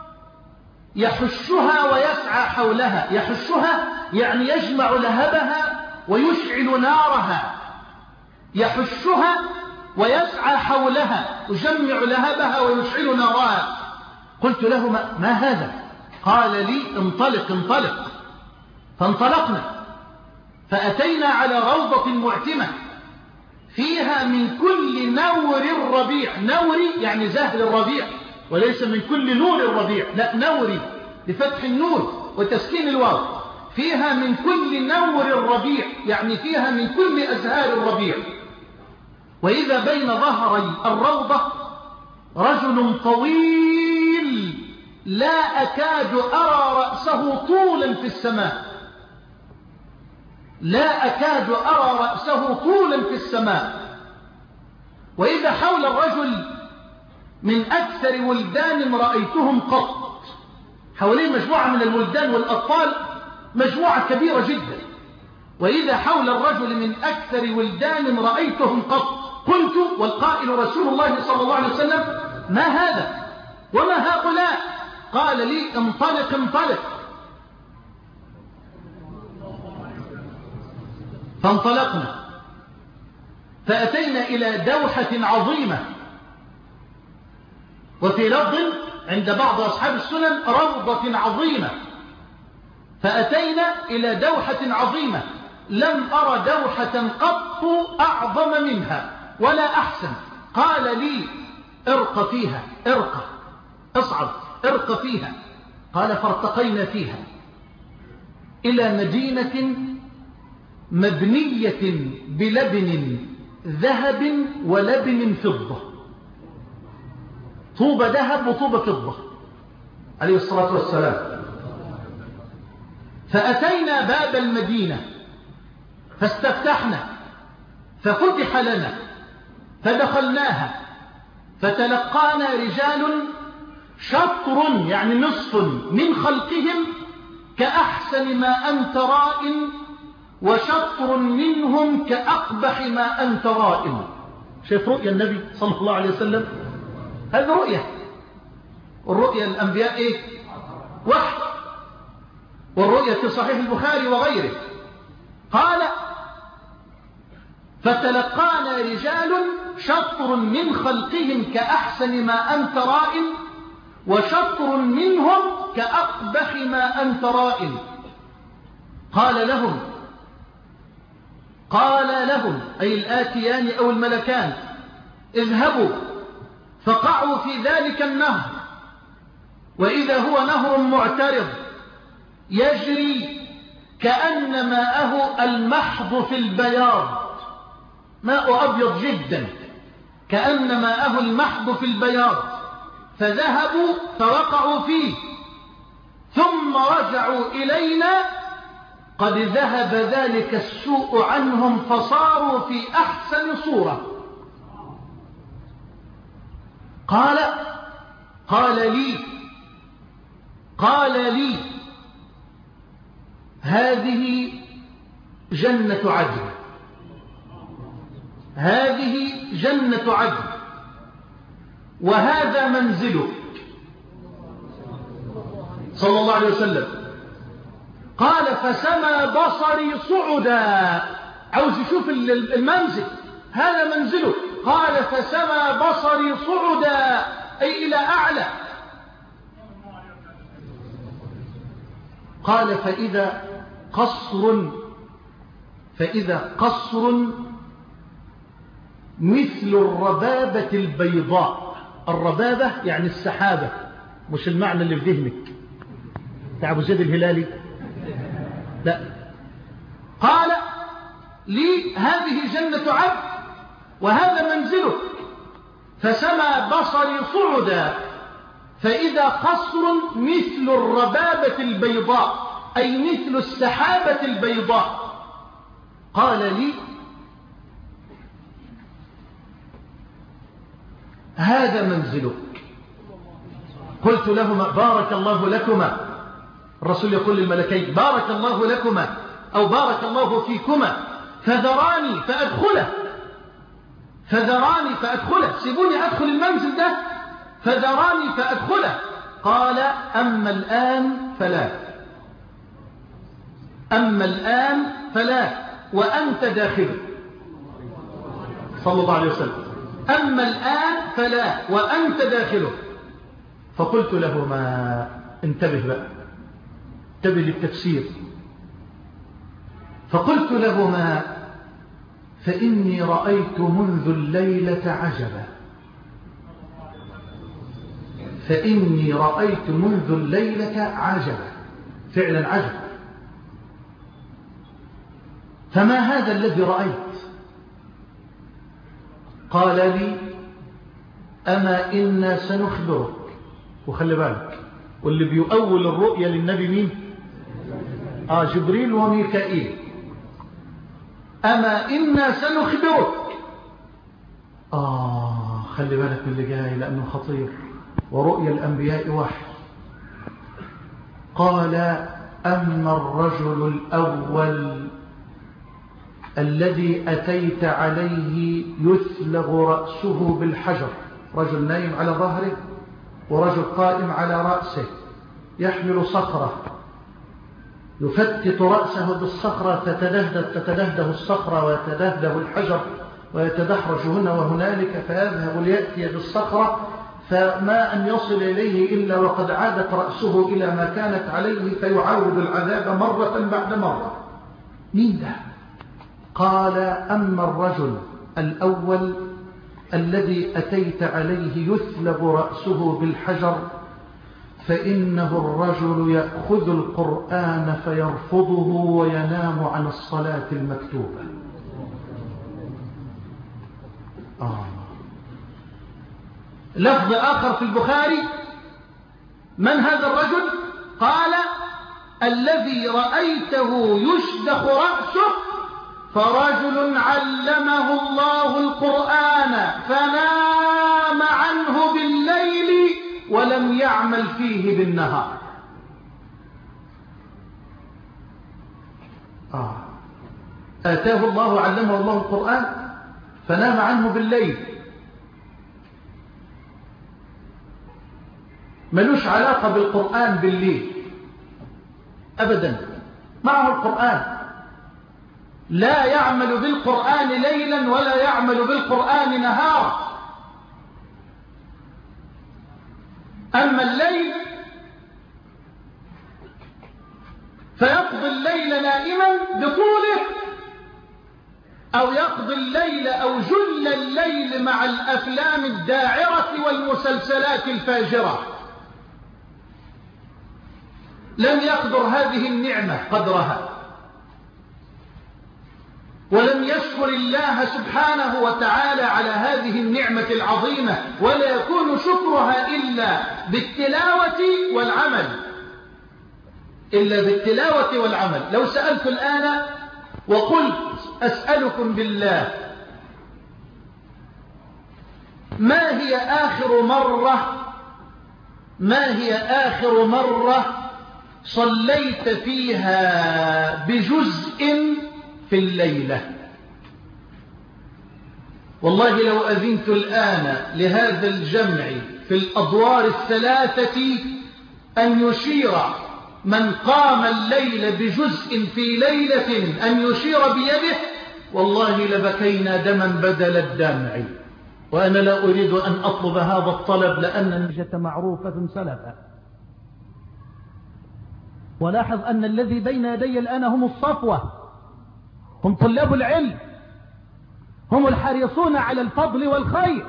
يحشها ويسعى حولها، يحشها يعني يجمع لهبها ويشعل نارها، يحشها ويسعى حولها، يجمع لهبها ويشعل نارها. قلت له: ما, ما هذا؟ قال لي: انطلق انطلق. فانطلقنا، فأتينا على روضة معتمة فيها من كل نور الربيع. نوري يعني زهر الربيع، وليس من كل نور الربيع، لا، نوري بفتح النور وتسكين الواو. فيها من كل نور الربيع يعني فيها من كل أزهار الربيع. وإذا بين ظهري الروضة رجل طويل لا أكاد أرى رأسه طولا في السماء، لا أكاد أرى رأسه طولا في السماء. وإذا حول الرجل من أكثر ولدان رأيتهم قط، حواليه مجموعة من الولدان والأطفال، مجموعة كبيرة جدا. وإذا حول الرجل من أكثر ولدان رأيتهم قط. قلت: والقائل رسول الله صلى الله عليه وسلم: ما هذا وما هؤلاء؟ قال لي: انطلق انطلق. فانطلقنا، فأتينا إلى دوحة عظيمة، وفي لفظ عند بعض أصحاب السنن روضة عظيمة. فأتينا إلى دوحة عظيمة لم أرى دوحة قط أعظم منها ولا أحسن. قال لي: ارق فيها، ارق، اصعد، ارق فيها. قال: فارتقينا فيها إلى مدينة مبنية بلبن ذهب ولبن فضة، طوبة ذهب وطوبة فضة عليه الصلاة والسلام. فأتينا باب المدينة فاستفتحنا، ففتح لنا، فدخلناها، فتلقانا رجال شطر يعني نصف من خلقهم كأحسن ما أنت رائم، وشطر منهم كأقبح ما أنت رائم. شايف رؤيا النبي صلى الله عليه وسلم؟ هذه رؤيا، والرؤيا الأنبياء إيه؟ وحي، والرؤيا في صحيح البخاري وغيره. قال: فتلقانا رجال شطر من خلقهم كأحسن ما أنت رائم، وشطر منهم كأقبح ما أنت رائم. قال لهم قال لهم أي الآتيان أو الملكان: اذهبوا فقعوا في ذلك النهر، وإذا هو نهر معترض يجري كأن ماءه المحض في البياض، ماء أبيض جدا كأن ماءه المحض في البياض. فذهبوا فوقعوا فيه، ثم رجعوا إلينا قد ذهب ذلك السوء عنهم، فصاروا في أحسن صورة. قال قال لي قال لي هذه جنة عدن، هذه جنة عدن، وهذا منزله صلى الله عليه وسلم. قال: فسمى بصري صعدا، عاوز يشوف المنزل، هذا منزله. قال: فسمى بصري صعدا أي إلى أعلى. قال: فإذا قصر فإذا قصر مثل الربابة البيضاء. الربابة يعني السحابة، مش المعنى اللي في ذهنك بتاع أبو زيد الهلالي، لا. قال لي هذه جنة عبد وهذا منزله، فسمى بصري صعدا فإذا قصر مثل الربابة البيضاء، أي مثل السحابة البيضاء. قال لي هذا منزلك. قلت لهما بارك الله لكما. الرسول يقول للملكين بارك الله لكما أو بارك الله فيكما، فذراني فأدخله فذراني فأدخله سيبوني أدخل المنزل ده، فذراني فأدخله. قال أما الآن فلا، أما الآن فلا وأنت داخل، صلى الله عليه وسلم. أما الآن فلا وأنت داخله. فقلت له ما انتبه بقى، انتبه للتفسير. فقلت له ما فإني رأيت منذ الليلة عجبا، فإني رأيت منذ الليلة عجبا، فعلا عجب. فما هذا الذي رأيت؟ قال لي أما إنا سنخبرك. وخلي بالك، واللي بيؤول الرؤية للنبي مين؟ آه جبريل وميكائيل. أما إنا سنخبرك. آه خلي بالك من اللي جاي لأنه خطير، ورؤيا الأنبياء وحي. قال أما الرجل الأول الذي أتيت عليه يثلغ رأسه بالحجر، رجل نايم على ظهره ورجل قائم على رأسه يحمل صخرة يفتت رأسه بالصخرة، تتدهده, تتدهده الصخرة ويتدهده الحجر ويتدحرج هنا وهنالك، فيذهب ليأتي بالصخرة فما أن يصل إليه إلا وقد عادت رأسه إلى ما كانت عليه، فيعاود العذاب مرة بعد مرة. مين ده؟ قال أما الرجل الأول الذي أتيت عليه يثلب رأسه بالحجر فإنه الرجل يأخذ القرآن فيرفضه وينام عن الصلاة المكتوبة. آه. لفظ آخر في البخاري من هذا الرجل؟ قال الذي رأيته يشدخ رأسه فرجل علمه الله القرآن فنام عنه بالليل ولم يعمل فيه بالنهار. آه. آتاه الله علمه الله القرآن فنام عنه بالليل، ملوش علاقة بالقرآن بالليل أبدا، معه القرآن، لا يعمل بالقرآن ليلا ولا يعمل بالقرآن نهارا. أما الليل فيقضي الليل نائما بطوله، أو يقضي الليل أو جل الليل مع الأفلام الداعرة والمسلسلات الفاجرة. لم يقدر هذه النعمة قدرها، ولم يشكر الله سبحانه وتعالى على هذه النعمة العظيمة، ولا يكون شكرها إلا بالتلاوة والعمل، إلا بالتلاوة والعمل. لو سألت الآن وقلت أسألكم بالله ما هي آخر مرة ما هي آخر مرة صليت فيها بجزء في الليلة؟ والله لو أذنت الآن لهذا الجمع في الأدوار الثلاثة أن يشير من قام الليل بجزء في ليلة أن يشير بيده، والله لبكينا دما بدل الدمع. وأنا لا أريد أن أطلب هذا الطلب لأن النجة معروفة سلفا. ولاحظ أن الذي بين يدي الآن هم الصفوة، هم طلاب العلم، هم الحريصون على الفضل والخير.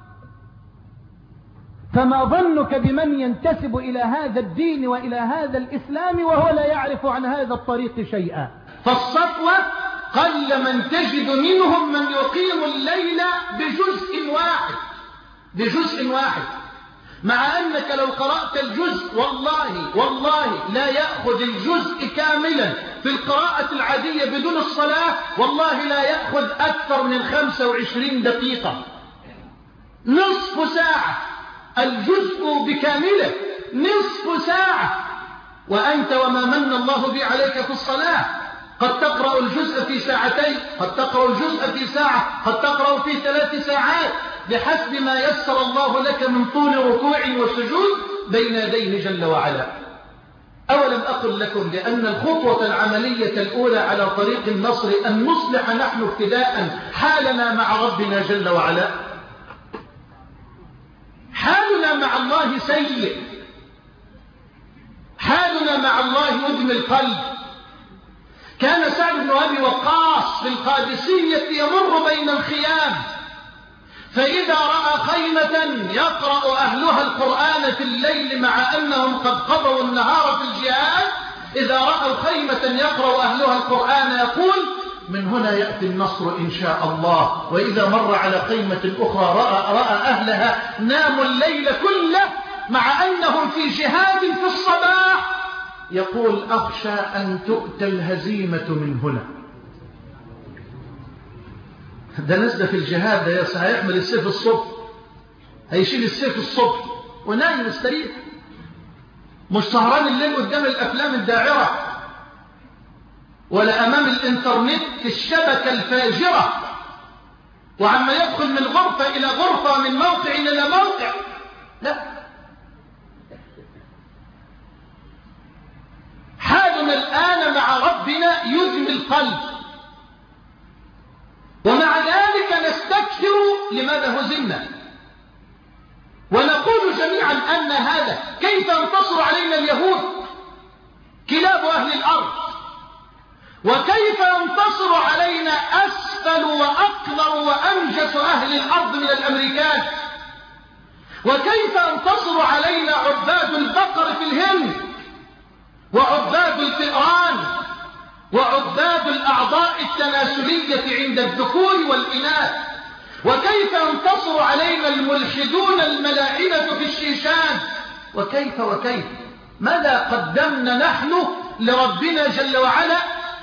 فما ظنك بمن ينتسب إلى هذا الدين وإلى هذا الإسلام وهو لا يعرف عن هذا الطريق شيئا؟ فالصفوة قل من تجد منهم من يقيم الليل بجزء واحد بجزء واحد مع أنك لو قرأت الجزء والله والله لا يأخذ الجزء كاملا في القراءة العادية بدون الصلاة، والله لا يأخذ أكثر من خمسة وعشرين دقيقة، نصف ساعة الجزء بكامله، نصف ساعة، وأنت وما من الله به عليك في الصلاة قد تقرأ الجزء في ساعتين، قد تقرأ الجزء في ساعة، قد تقرأ في ثلاث ساعات بحسب ما يسر الله لك من طول ركوع وسجود بين يديه جل وعلا. أولم أقل لكم بأن الخطوة العملية الأولى على طريق النصر أن نصلح نحن ابتداء حالنا مع ربنا جل وعلا؟ حالنا مع الله سيء، حالنا مع الله يدمي القلب. كان سعد بن أبي وقاص في القادسية يمر بين الخيام، فإذا رأى خيمة يقرأ أهلها القرآن في الليل مع أنهم قد قضوا النهار في الجهاد، إذا رأوا خيمة يقرأ أهلها القرآن يقول من هنا يأتي النصر إن شاء الله. وإذا مر على خيمة أخرى رأى, رأى أهلها ناموا الليل كله مع أنهم في جهاد في الصباح، يقول أخشى أن تؤتى الهزيمة من هنا. ده نزل في الجهاد، ده هيحمل السيف الصبح، هيشيل السيف الصبح ونايم مستريح، مش سهران الليل قدام الأفلام الداعرة ولا أمام الإنترنت في الشبكة الفاجرة، وعما يدخل من غرفة إلى غرفة من موقع إلى موقع. لا، حالنا الآن مع ربنا يدمي القلب، ومع ذلك نستكثر لماذا هزمنا، ونقول جميعا أن هذا كيف انتصر علينا اليهود كلاب أهل الأرض، وكيف ينتصر علينا أسفل وأقدر وأنجس أهل الأرض من الأمريكان، وكيف ينتصر علينا عباد البقر في الهند وعباد الفئران وعباد الأعضاء التناسلية عند الذكور والإناث، وكيف ينتصر علينا الملحدون الملاعنة في الشيشان، وكيف وكيف. ماذا قدمنا نحن لربنا جل وعلا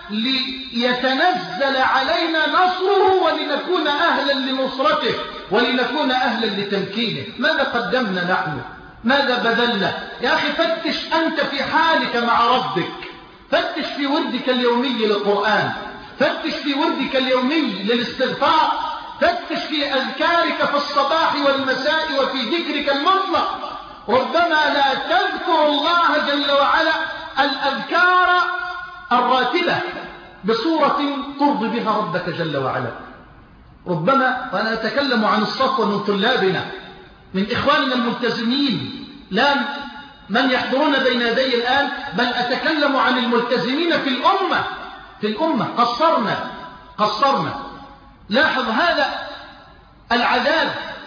ليتنزل علينا نصره ولنكون أهلا لنصرته ولنكون أهلا لتمكينه؟ ماذا قدمنا نحن؟ ماذا بذلنا؟ يا أخي فتش أنت في حالك مع ربك، فتش في وردك اليومي للقرآن، فتش في وردك اليومي للاستغفار، فتش في أذكارك في الصباح والمساء وفي ذكرك المطلق. ربما لا تذكر الله جل وعلا الأذكار الراتبة بصورة ترضي بها ربك جل وعلا. ربما، وأنا أتكلم عن الصفوة من طلابنا من إخواننا الملتزمين، لا من يحضرون بين يدي الآن، بل أتكلم عن الملتزمين في الأمة في الأمة قصرنا قصرنا لاحظ هذا العذاب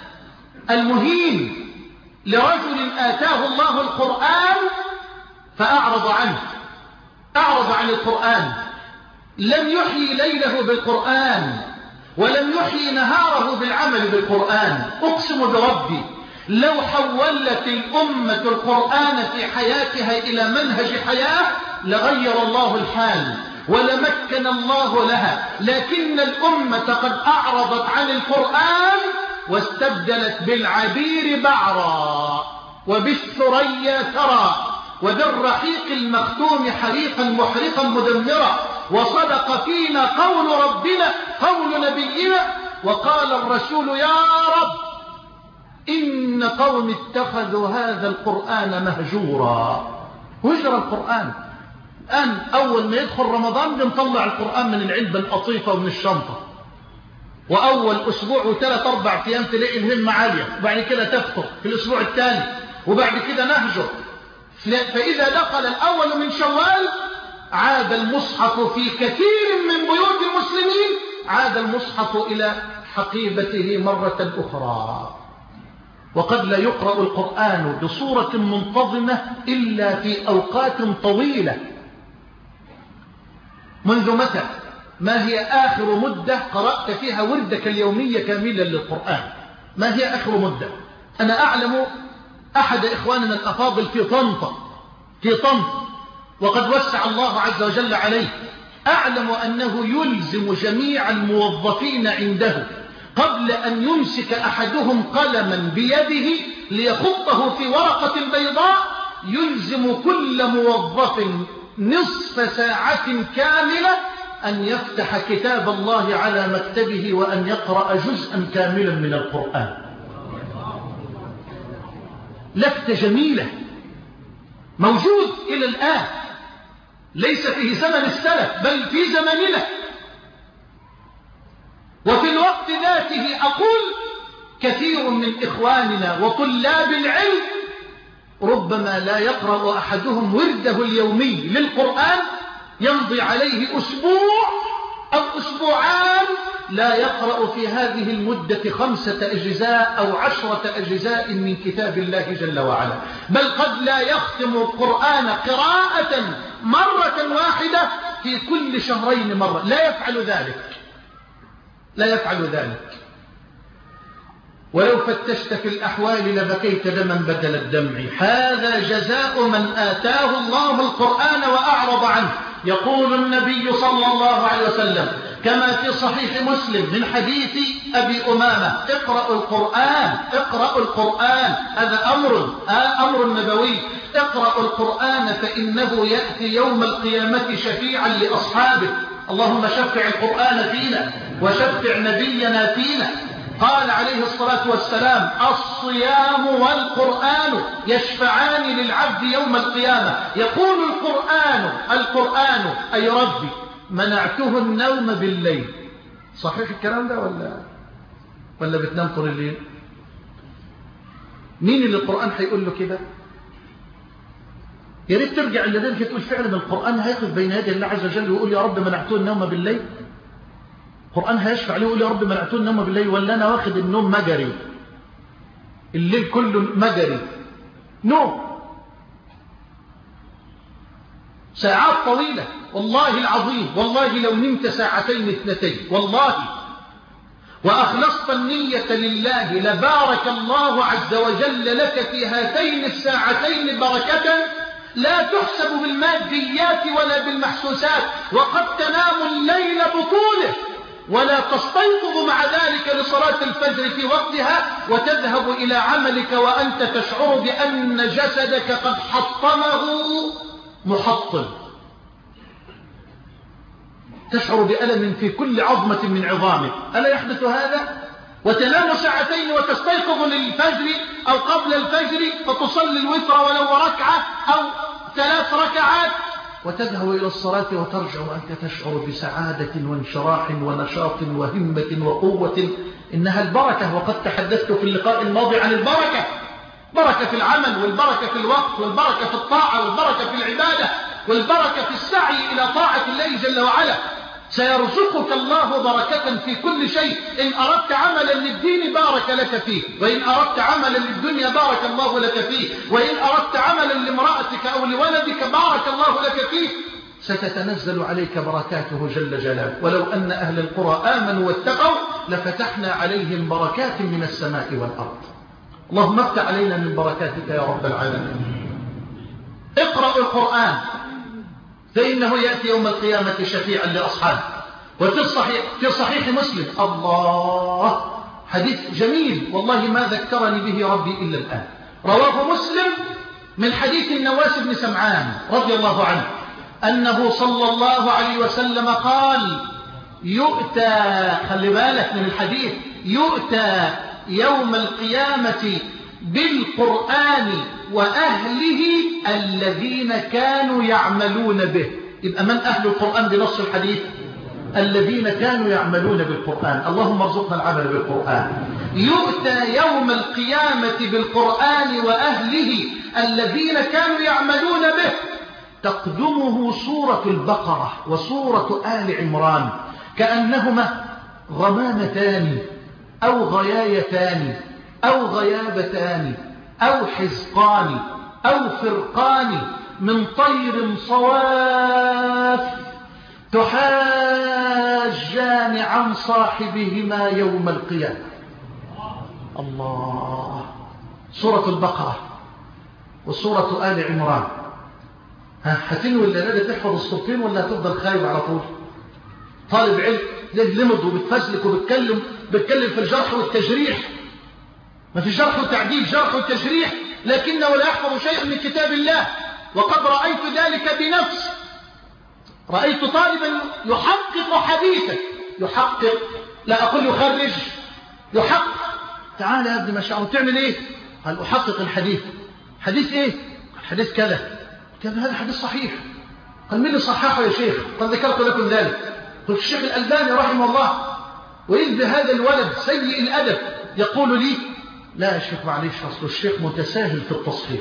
المهين لرجل آتاه الله القرآن فأعرض عنه، أعرض عن القرآن، لم يحيي ليله بالقرآن ولم يحيي نهاره بالعمل بالقرآن. أقسم بربي لو حولت الأمة القرآن في حياتها إلى منهج حياة لغير الله الحال ولمكن الله لها، لكن الأمة قد أعرضت عن القرآن واستبدلت بالعبير بعرا وبالثريا ثرى وبالرحيق المختوم حريقا محرقا مدمرا. وصدق فينا قول ربنا قول نبينا وقال الرسول يا رب إن قوم اتخذوا هذا القرآن مهجورا. هجر القرآن. الآن أول ما يدخل رمضان بنطلع القرآن من العلبة القطيفة ومن الشنطة، وأول أسبوع وثلاث أربع أيام تلاقي الهمة عالية، وبعد كده تفتر في الأسبوع الثاني، وبعد كده نهجر. فإذا دخل الأول من شوال عاد المصحف في كثير من بيوت المسلمين، عاد المصحف إلى حقيبته مرة أخرى. وقد لا يقرأ القرآن بصورة منتظمة إلا في أوقات طويلة. منذ متى؟ ما هي آخر مدة قرأت فيها وردك اليومية كاملا للقرآن؟ ما هي آخر مدة؟ أنا أعلم أحد إخواننا الأفاضل في طنطا في طنطا وقد وسع الله عز وجل عليه، أعلم أنه يلزم جميع الموظفين عنده قبل أن يمسك أحدهم قلما بيده ليخطه في ورقة بيضاء، يلزم كل موظف نصف ساعة كاملة أن يفتح كتاب الله على مكتبه وأن يقرأ جزءا كاملا من القرآن. لفتة جميلة موجود إلى الآن، ليس في زمن السلف بل في زمننا. وفي الوقت ذاته أقول كثير من إخواننا وطلاب العلم ربما لا يقرأ أحدهم ورده اليومي للقرآن، يمضي عليه أسبوع أو أسبوعان لا يقرأ في هذه المدة خمسة أجزاء أو عشرة أجزاء من كتاب الله جل وعلا، بل قد لا يختم القرآن قراءة مرة واحدة في كل شهرين مرة. لا يفعل ذلك لا يفعل ذلك ولو فتشت في الأحوال لبكيت دما بدل الدمع. هذا جزاء من آتاه الله القرآن وأعرض عنه. يقول النبي صلى الله عليه وسلم كما في صحيح مسلم من حديث أبي أمامة: اقرأوا القرآن اقرأوا القرآن. هذا أمر أمر نبوي. اقرأوا القرآن فإنه يأتي يوم القيامة شفيعا لأصحابه. اللهم شفع القرآن فينا وشفع نبينا فينا. قال عليه الصلاة والسلام: الصيام والقرآن يشفعان للعبد يوم القيامة. يقول القرآن القرآن أي ربي منعته النوم بالليل. صحيح الكلام ده ولا ولا بتنام طول الليل؟ مين اللي القرآن هيقول له كده؟ يا ريت ترجع لذلك تقول فعلا القرآن هيقف بين يدي الله عز وجل ويقول يا رب منعته النوم بالليل. القرآن هيشفع عليه ويقول يا رب منعته النوم بالليل، ولا أنا واخد النوم مجري الليل كله مجري نوم ساعات طويلة. والله العظيم والله لو نمت ساعتين اثنتين والله وأخلصت النية لله لبارك الله عز وجل لك في هاتين الساعتين بركة لا تحسب بالماديات ولا بالمحسوسات. وقد تنام الليل بطوله ولا تستيقظ مع ذلك لصلاة الفجر في وقتها وتذهب إلى عملك وأنت تشعر بأن جسدك قد حطمه محطم، تشعر بألم في كل عظمة من عظامك. ألا يحدث هذا؟ وتنام ساعتين وتستيقظ للفجر أو قبل الفجر فتصلي الوتر ولو ركعة أو ثلاث ركعات وتذهب إلى الصلاة وترجع وأنت تشعر بسعادة وانشراح ونشاط وهمة وقوة. إنها البركة. وقد تحدثت في اللقاء الماضي عن البركة، بركة في العمل والبركة في الوقت والبركة في الطاعة والبركة في العبادة والبركة في السعي إلى طاعة الله جل وعلا. سيرزقك الله بركة في كل شيء. إن أردت عملا للدين بارك لك فيه، وإن أردت عملا للدنيا بارك الله لك فيه، وإن أردت عملا لامرأتك أو لولدك بارك الله لك فيه. ستتنزل عليك بركاته جل جلاله. ولو أن أهل القرى آمنوا واتقوا لفتحنا عليهم بركات من السماء والأرض. اللهم افتح علينا من بركاتك يا رب العالمين. اقرأوا القرآن فإنه يأتي يوم القيامة شفيعا لأصحابه. وفي الصحيح في صحيح مسلم الله حديث جميل والله ما ذكرني به ربي إلا الآن. رواه مسلم من حديث النواس بن سمعان رضي الله عنه أنه صلى الله عليه وسلم قال: يؤتى، خلي بالك من الحديث، يؤتى يوم القيامة بالقرآن وأهله الذين كانوا يعملون به. يبقى من أهل القرآن بنص الحديث؟ الذين كانوا يعملون بالقرآن. اللهم ارزقنا العمل بالقرآن. يؤتى يوم القيامة بالقرآن وأهله الذين كانوا يعملون به. تقدمه سورة البقرة وسورة آل عمران كأنهما غمامتان أو غيايتان أو غيابتان أو حزقان أو فرقان من طير صواف تحاجان عن صاحبهما يوم القيامة. الله. سورة البقرة وسورة آل عمران. ها هتنوي الليلة تحفظ الصورتين ولا هتفضل خايب على طول؟ طالب علم لمض وبتفسلك وبتكلم بتكلم في الجرح والتجريح. ما في جرح وتعديل، جرح وتجريح، لكنه لا يحفظ شيئا من كتاب الله. وقد رأيت ذلك بنفسي. رأيت طالبا يحقق حديثا، يحقق، لا أقول يخرج، يحقق. تعال يا ابني ما شاء الله تعمل ايه؟ قال أحقق الحديث. حديث ايه؟ الحديث كذا. قال هذا حديث صحيح. قال من اللي صححه يا شيخ؟ قال ذكرت لكم ذلك. قلت الشيخ الألباني رحمه الله. وإذ بهذا الولد سيء الأدب يقول لي لا يا شيخ معليش أصل الشيخ متساهل في التصحيح.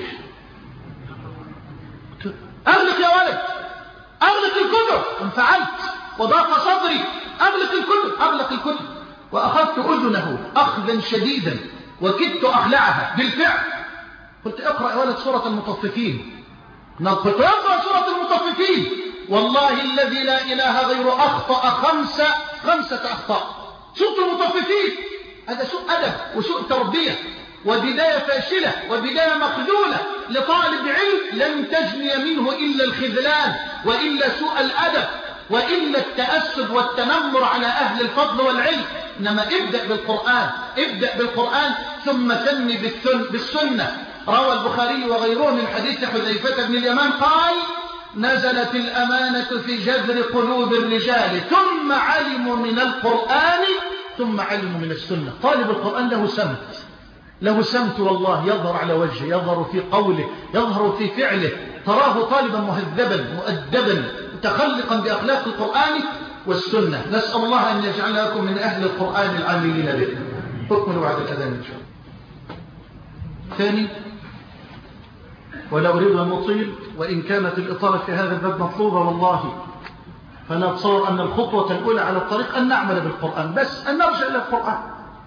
أغلق يا ولد، أغلق الكتب. انفعلت وضاق صدري. أغلق الكتب، أغلق الكتب. وأخذت أذنه أخذا شديدا وكدت أخلعها بالفعل. قلت اقرأ يا ولد سورة المطففين. قلت اقرأ سورة المطففين. والله الذي لا إله غيره أخطأ خمسة خمسة أخطاء. سورة المطففين. هذا سوء أدب وسوء تربية وبداية فاشلة وبداية مخذولة لطالب علم لن تجني منه إلا الخذلان وإلا سوء الأدب وإلا التأسد والتنمر على أهل الفضل والعلم. إنما ابدأ بالقرآن، ابدأ بالقرآن ثم ثني بالسنة. روى البخاري وغيره من حديث حذيفة بن اليمان قال نزلت الأمانة في جذر قلوب الرجال ثم علموا من القرآن ثم علموا من السنة. طالب القرآن له سمت، له سمت والله يظهر على وجهه، يظهر في قوله، يظهر في فعله. تراه طالبا مهذبا مؤدبا متخلقا بأخلاق القرآن والسنة. نسأل الله أن يجعل لكم من أهل القرآن العاملين به. حكم بعد الأذان إن شاء الله. ثاني، ولا أريد أن أطيل وإن كانت الإطالة في هذا الباب مطلوبة والله، فأنا أتصور أن الخطوة الأولى على الطريق أن نعمل بالقرآن، بس أن نرجع إلى القرآن،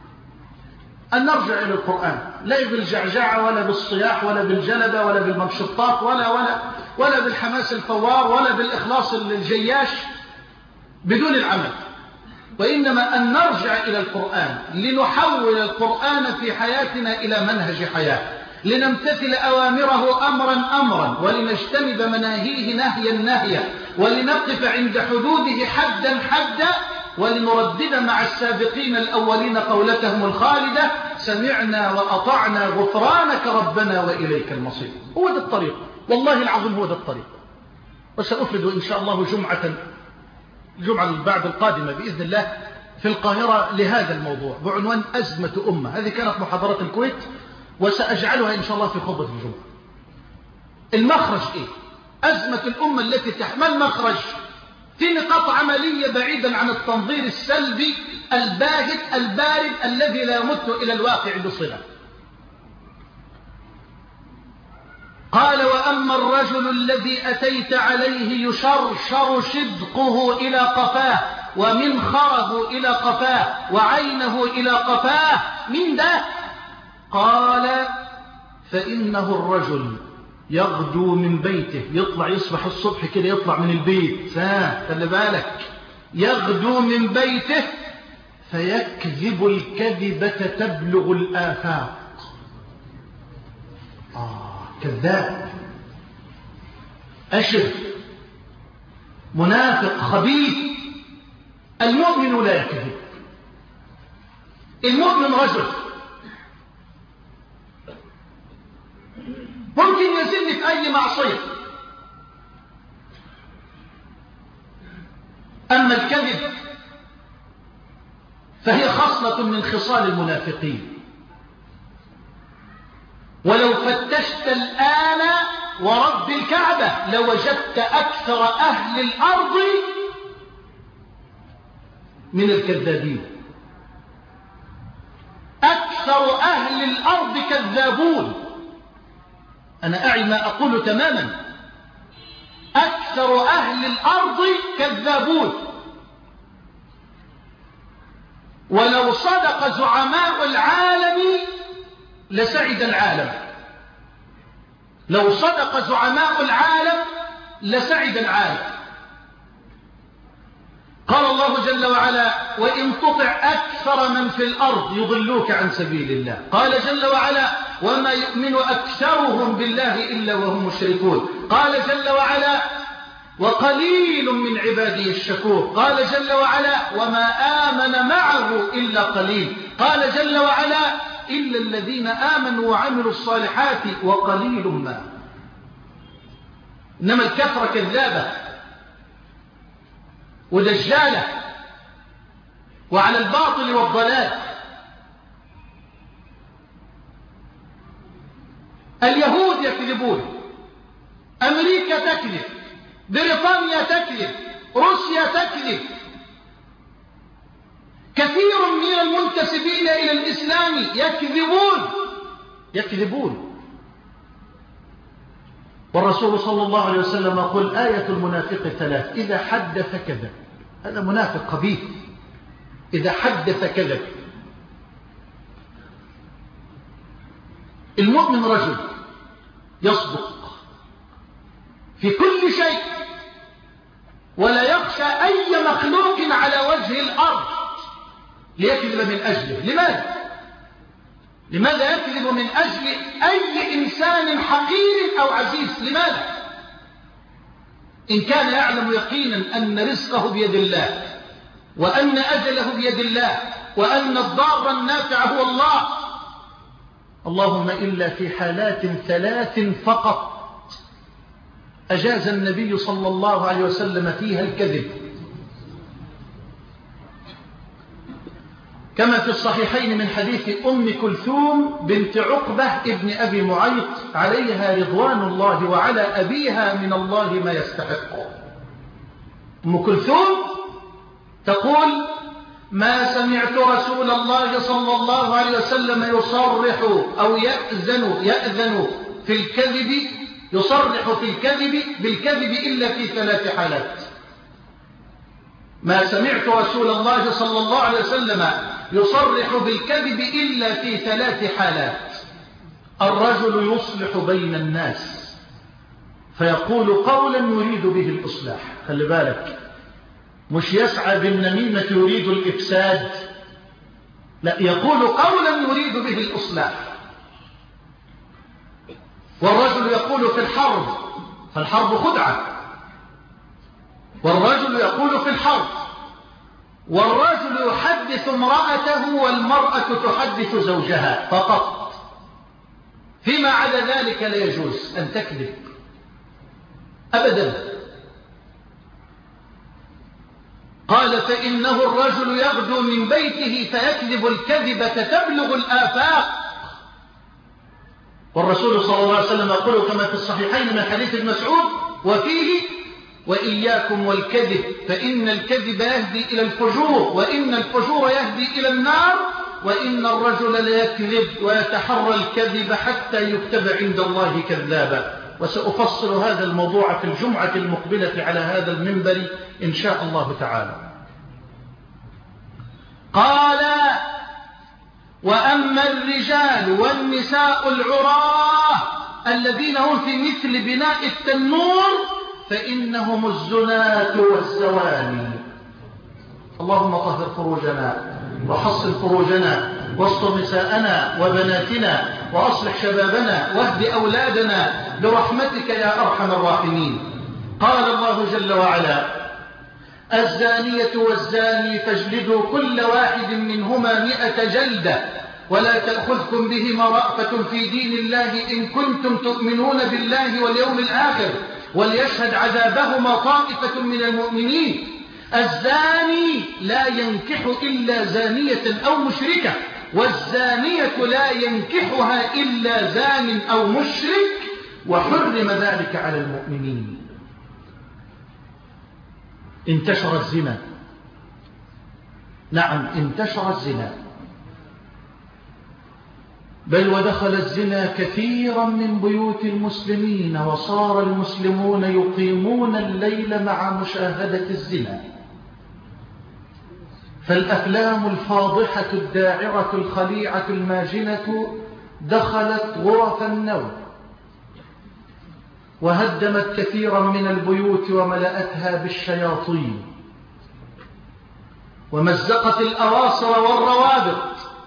أن نرجع إلى القرآن، لا بالجعجعة ولا بالصياح ولا بالجلبة ولا بالمنشطات ولا ولا ولا بالحماس الفوار ولا بالإخلاص الجياش بدون العمل، وإنما أن نرجع إلى القرآن لنحول القرآن في حياتنا إلى منهج حياة، لنمتثل أوامره أمرا أمرا ولنجتنب مناهيه نهيا نهيا، ولنقف عند حدوده حدا حدا، ولنردد مع السابقين الأولين قولتهم الخالدة سمعنا وأطعنا غفرانك ربنا وإليك المصير. هو ده الطريق والله العظيم، هو ده الطريق. وسأفرد إن شاء الله جمعة الجمعة بعد القادمة بإذن الله في القاهرة لهذا الموضوع بعنوان أزمة أمة. هذه كانت محاضرات الكويت وسأجعلها إن شاء الله في خطبة الجمعة. المخرج إيه؟ أزمة الأمة التي تحمل مخرج في نقاط عملية بعيدا عن التنظير السلبي الباهت البارد الذي لا يمت إلى الواقع بصلة. قال وأما الرجل الذي أتيت عليه يشرشر شدقه إلى قفاه ومنخره إلى قفاه وعينه إلى قفاه، من ده؟ قال فإنه الرجل يغدو من بيته، يطلع يصبح الصبح كده يطلع من البيت، خلي بالك، يغدو من بيته فيكذب الكذبة تبلغ الآفاق. آه كذاب، أشر، منافق، خبيث. المؤمن لا يكذب. المؤمن رجل ممكن يزل في أي معصية، أما الكذب فهي خصلة من خصال المنافقين. ولو فتشت الآن ورب الكعبة لوجدت أكثر أهل الأرض من الكذابين. أكثر أهل الأرض كذابون. أنا أعي ما أقول تماما. أكثر أهل الأرض كذابون. ولو صدق زعماء العالم لسعد العالم. لو صدق زعماء العالم لسعد العالم. قال الله جل وعلا: وإن تطع أكثر من في الأرض يضلوك عن سبيل الله. قال جل وعلا: وما يؤمن أكثرهم بالله إلا وهم مشركون. قال جل وعلا: وقليل من عباده الشكور. قال جل وعلا: وما آمن معه إلا قليل. قال جل وعلا: إلا الذين آمنوا وعملوا الصالحات وقليل ما. إنما الكثرة كذابة ودجالة وعلى الباطل والضلال. اليهود يكذبون، أمريكا تكذب، بريطانيا تكذب، روسيا تكذب، كثير من المنتسبين إلى الإسلام يكذبون يكذبون والرسول صلى الله عليه وسلم يقول: آية المنافق ثلاث: إذا حدث كذب. هذا منافق خبيث، إذا حدث كذب. المؤمن رجل يصدق في كل شيء ولا يخشى أي مخلوق على وجه الأرض ليكذب من أجله. لماذا؟ لماذا يكذب من أجل أي إنسان حقير أو عزيز؟ لماذا؟ إن كان يعلم يقينا أن رزقه بيد الله، وأن أجله بيد الله، وأن الضار النافع هو الله. اللهم إلا في حالات ثلاث فقط أجاز النبي صلى الله عليه وسلم فيها الكذب، كما في الصحيحين من حديث أم كلثوم بنت عقبة ابن أبي معيط عليها رضوان الله وعلى أبيها من الله ما يستحق. أم كلثوم تقول: ما سمعت رسول الله صلى الله عليه وسلم يصرح أو يأذن يأذن في الكذب يصرح في الكذب بالكذب إلا في ثلاث حالات. ما سمعت رسول الله صلى الله عليه وسلم يصرح بالكذب إلا في ثلاث حالات: الرجل يصلح بين الناس فيقول قولا يريد به الإصلاح. خلي بالك، مش يسعى بالنميمة يريد الإفساد، لا، يقول قولا يريد به الإصلاح. والرجل يقول في الحرب، فالحرب خدعة. والرجل يقول في الحرب، والرجل يحدث امرأته والمرأة تحدث زوجها فقط. فيما عدا ذلك لا يجوز أن تكذب أبدا. قال: فإنه الرجل يغدو من بيته فيكذب الكذبة تبلغ الآفاق. والرسول صلى الله عليه وسلم يقول كما في الصحيحين من حديث ابن مسعود وفيه: وإياكم والكذب فإن الكذب يهدي إلى الفجور، وإن الفجور يهدي إلى النار، وإن الرجل ليكذب ويتحرى الكذب حتى يكتب عند الله كذابا. وسأفصل هذا الموضوع في الجمعة المقبلة على هذا المنبر إن شاء الله تعالى. قال: وأما الرجال والنساء العراة الذين هم في مثل بناء التنور فإنهم الزناة والزواني. اللهم طهر فروجنا وحصن فروجنا واستر نساءنا وبناتنا وأصلح شبابنا واهد أولادنا برحمتك يا أرحم الراحمين. قال الله جل وعلا: الزانية والزاني فاجلدوا كل واحد منهما مئة جلدة ولا تأخذكم بهما رأفة في دين الله إن كنتم تؤمنون بالله واليوم الآخر وليشهد عذابهما طائفة من المؤمنين. الزاني لا ينكح إلا زانية أو مشركة، والزانية لا ينكحها إلا زان أو مشرك، وحرم ذلك على المؤمنين. انتشر الزنا، نعم انتشر الزنا، بل ودخل الزنا كثيرا من بيوت المسلمين، وصار المسلمون يقيمون الليل مع مشاهدة الزنا. فالأفلام الفاضحة الداعرة الخليعة الماجنة دخلت غرف النوم وهدمت كثيرا من البيوت وملأتها بالشياطين ومزقت الأواصر والروابط.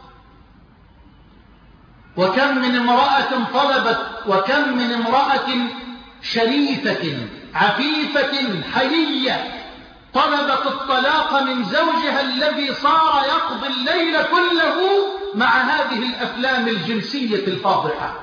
وكم من امرأة طلبت وكم من امرأة شريفة عفيفة حيية طلبت الطلاق من زوجها الذي صار يقضي الليل كله مع هذه الأفلام الجنسية الفاضحة.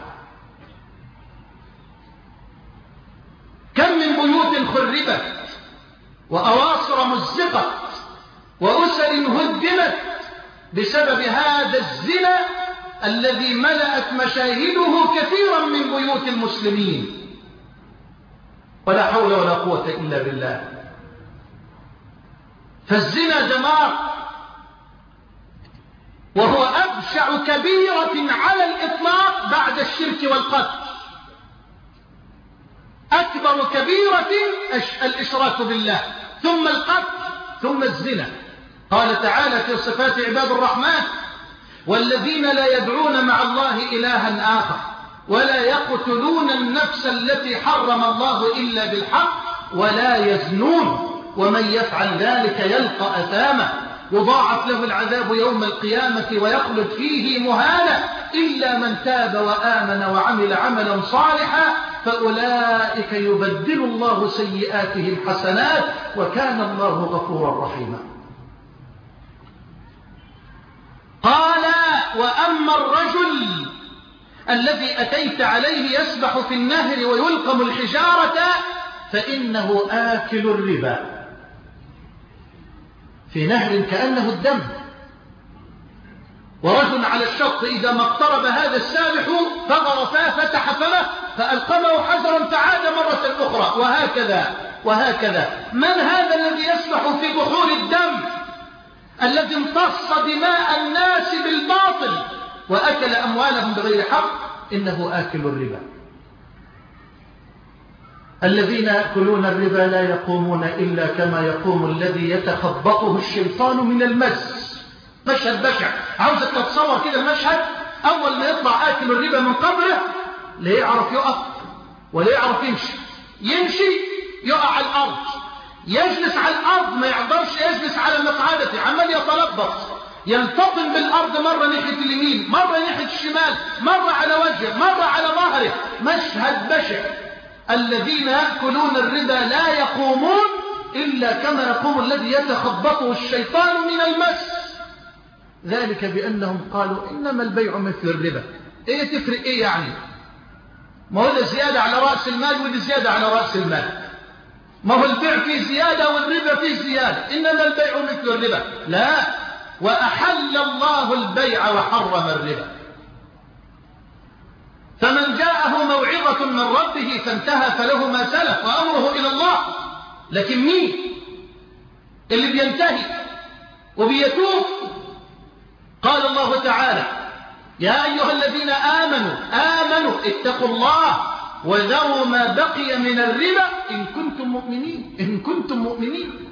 كم من بيوت خربت وأواصر مزقت وأسر هدمت بسبب هذا الزنا الذي ملأت مشاهده كثيرا من بيوت المسلمين. ولا حول ولا قوة إلا بالله. فالزنا دمار، وهو أبشع كبيرة على الإطلاق بعد الشرك والقتل. أكبر كبيرة الإشراك بالله، ثم القتل، ثم الزنا. قال تعالى في صفات عباد الرحمن: والذين لا يدعون مع الله إلها آخر ولا يقتلون النفس التي حرم الله إلا بالحق ولا يزنون ومن يفعل ذلك يلقى أثاما يضاعف له العذاب يوم القيامة ويخلد فيه مهانا إلا من تاب وآمن وعمل عملا صالحا فأولئك يبدل الله سيئاتهم حسنات وكان الله غفورا رحيما. قال: وأما الرجل الذي أتيت عليه يسبح في النهر ويلقم الحجارة فإنه آكل الربا. في نهر كأنه الدم، ورجل على الشط إذا ما اقترب هذا السابح فغرفاه فتح فمه فألقمه حجرا فعاد مرة أخرى، وهكذا وهكذا. من هذا الذي يسبح في بحور الدم، الذي امتص دماء الناس بالباطل وأكل أموالهم بغير حق؟ إنه آكل الربا. الذين يأكلون الربا لا يقومون إلا كما يقوم الذي يتخبطه الشيطان من المس. مشهد بشع. عاوزك تتصور كده المشهد، أول ما يطلع آكل الربا من قبره لا يعرف يقف ولا يعرف يمشي. يمشي يقع على الأرض، يجلس على الأرض ما يقدرش يجلس على مقعدته، عمال يتلبط، يلتطم بالأرض مرة ناحية اليمين مرة ناحية الشمال، مرة على وجهه مرة على ظهره. مشهد بشع. الذين يأكلون الربا لا يقومون إلا كما يقوم الذي يتخبطه الشيطان من المس. ذلك بأنهم قالوا إنما البيع مثل الربا. إيه تفرق إيه يعني؟ ما هو ده زيادة على رأس المال وده زيادة على رأس المال. ما هو البيع فيه زيادة والربا فيه زيادة. إنما البيع مثل الربا. لا، وأحل الله البيع وحرم الربا. فمن جاءه موعظة من ربه فانتهى فله ما سلف وأمره إلى الله. لكن مين اللي بينتهي وبيتوب؟ قال الله تعالى: يا أيها الذين آمنوا آمنوا اتقوا الله وذروا ما بقي من الربا إن كنتم مؤمنين إن كنتم مؤمنين.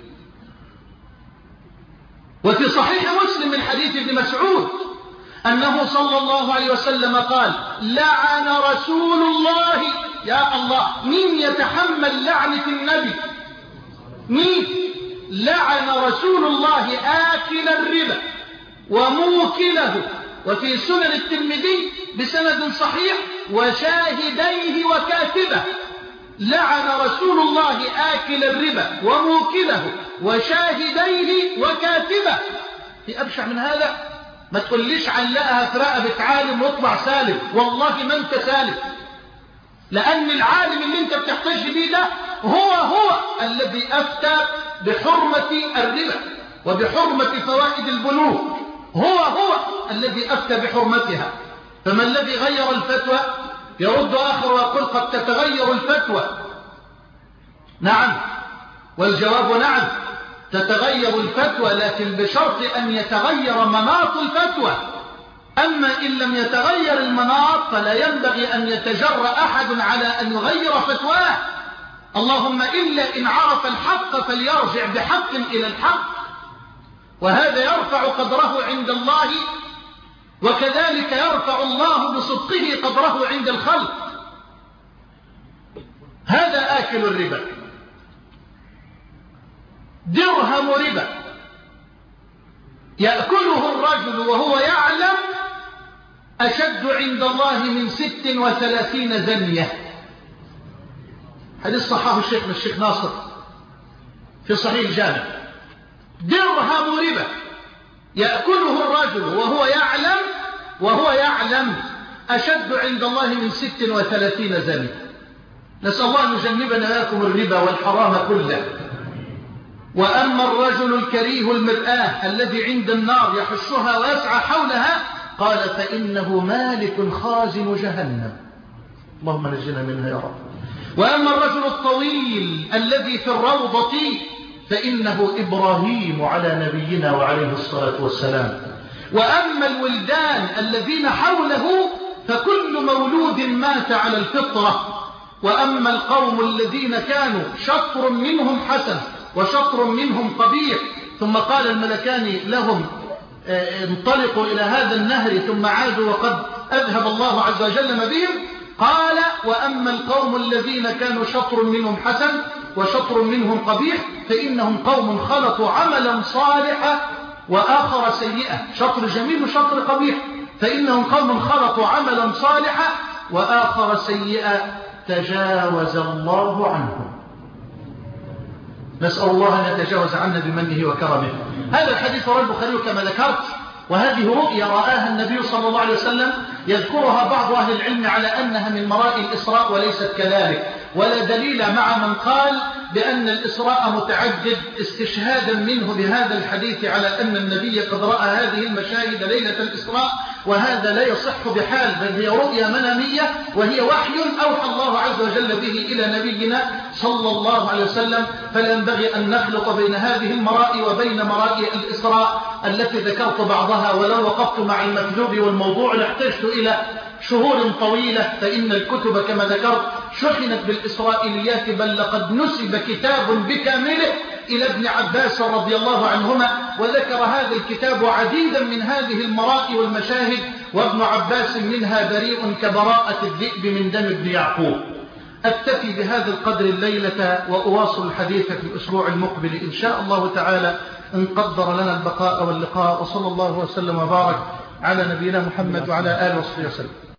وفي صحيح مسلم من حديث ابن مسعود أنه صلى الله عليه وسلم قال: لعن رسول الله. يا الله، مين يتحمل لعنة النبي؟ مين؟ لعن رسول الله آكل الربا وموكله. وفي سنن الترمذي بسند صحيح: وشاهديه وكاتبه. لعن رسول الله آكل الربا وموكله وشاهديه وكاتبه. في أبشع من هذا؟ ما تقوليش علقها في رقبة عالم واطلع سالم. والله ما انت سالم، لأن العالم اللي انت بتحتج بيه ده هو هو الذي أفتى بحرمة الربا وبحرمة فوائد البنوك. هو هو الذي أفتى بحرمتها. فما الذي غير الفتوى؟ يرد آخر ويقول قد تتغير الفتوى. نعم، والجواب نعم، تتغير الفتوى، لكن بشرط أن يتغير مناط الفتوى. أما إن لم يتغير المناط فلا ينبغي أن يتجرأ أحد على أن يغير فتواه. اللهم إلا إن عرف الحق فليرجع بحق إلى الحق. وهذا يرفع قدره عند الله، وكذلك يرفع الله بصدقه قدره عند الخلق. هذا آكل الربا، درهم ربا يأكله الرجل وهو يعلم أشد عند الله من ست وثلاثين زنية. حديث صححه الشيخ الشيخ ناصر في صحيح الجامع. درهم ربا يأكله الرجل وهو يعلم وهو يعلم أشد عند الله من ست وثلاثين زنية. نسأل الله أن يجنبنا وإياكم الربا والحرام كله. وأما الرجل الكريه المرآة الذي عند النار يحشها ويسعى حولها، قال فإنه مالك خازن جهنم، اللهم نجنا منها يا رب. وأما الرجل الطويل الذي في الروضة فإنه إبراهيم على نبينا وعليه الصلاة والسلام. وأما الولدان الذين حوله فكل مولود مات على الفطرة. وأما القوم الذين كانوا شطر منهم حسن وشطر منهم قبيح، ثم قال الملكان لهم انطلقوا إلى هذا النهر ثم عادوا وقد أذهب الله عز وجل ما بهم. قال وأما القوم الذين كانوا شطر منهم حسن وشطر منهم قبيح فإنهم قوم خلطوا عملا صالحا وآخر سيئا. شطر جميل وشطر قبيح، فإنهم قوم خلطوا عملا صالحا وآخر سيئا تجاوز الله عنهم. نسأل الله أن يتجاوز عنا بمنه وكرمه. هذا الحديث رواه البخاري كما ذكرت، وهذه رؤيا رآها النبي صلى الله عليه وسلم يذكرها بعض أهل العلم على أنها من مرائي الإسراء وليست كذلك، ولا دليل مع من قال بأن الإسراء متعدد استشهادا منه بهذا الحديث على أن النبي قد رأى هذه المشاهد ليلة الإسراء، وهذا لا يصح بحال، بل هي رؤيا منامية وهي وحي أوحى الله عز وجل به إلى نبينا صلى الله عليه وسلم. فلا ينبغي أن نخلط بين هذه المرائي وبين مرائي الإسراء التي ذكرت بعضها، ولو وقفت مع المكذوب والموضوع لاحتجت إلى شهور طويلة، فإن الكتب كما ذكرت شحنت بالإسرائيليات، بل لقد نسب كتاب بكامله إلى ابن عباس رضي الله عنهما، وذكر هذا الكتاب عديدا من هذه المرائي والمشاهد، وابن عباس منها بريء كبراءة الذئب من دم ابن يعقوب. أكتفي بهذا القدر الليلة وأواصل الحديث في الأسبوع المقبل إن شاء الله تعالى إن قدر لنا البقاء واللقاء. وصلى الله وسلم وبارك على نبينا محمد وعلى آله وصحبه وسلم.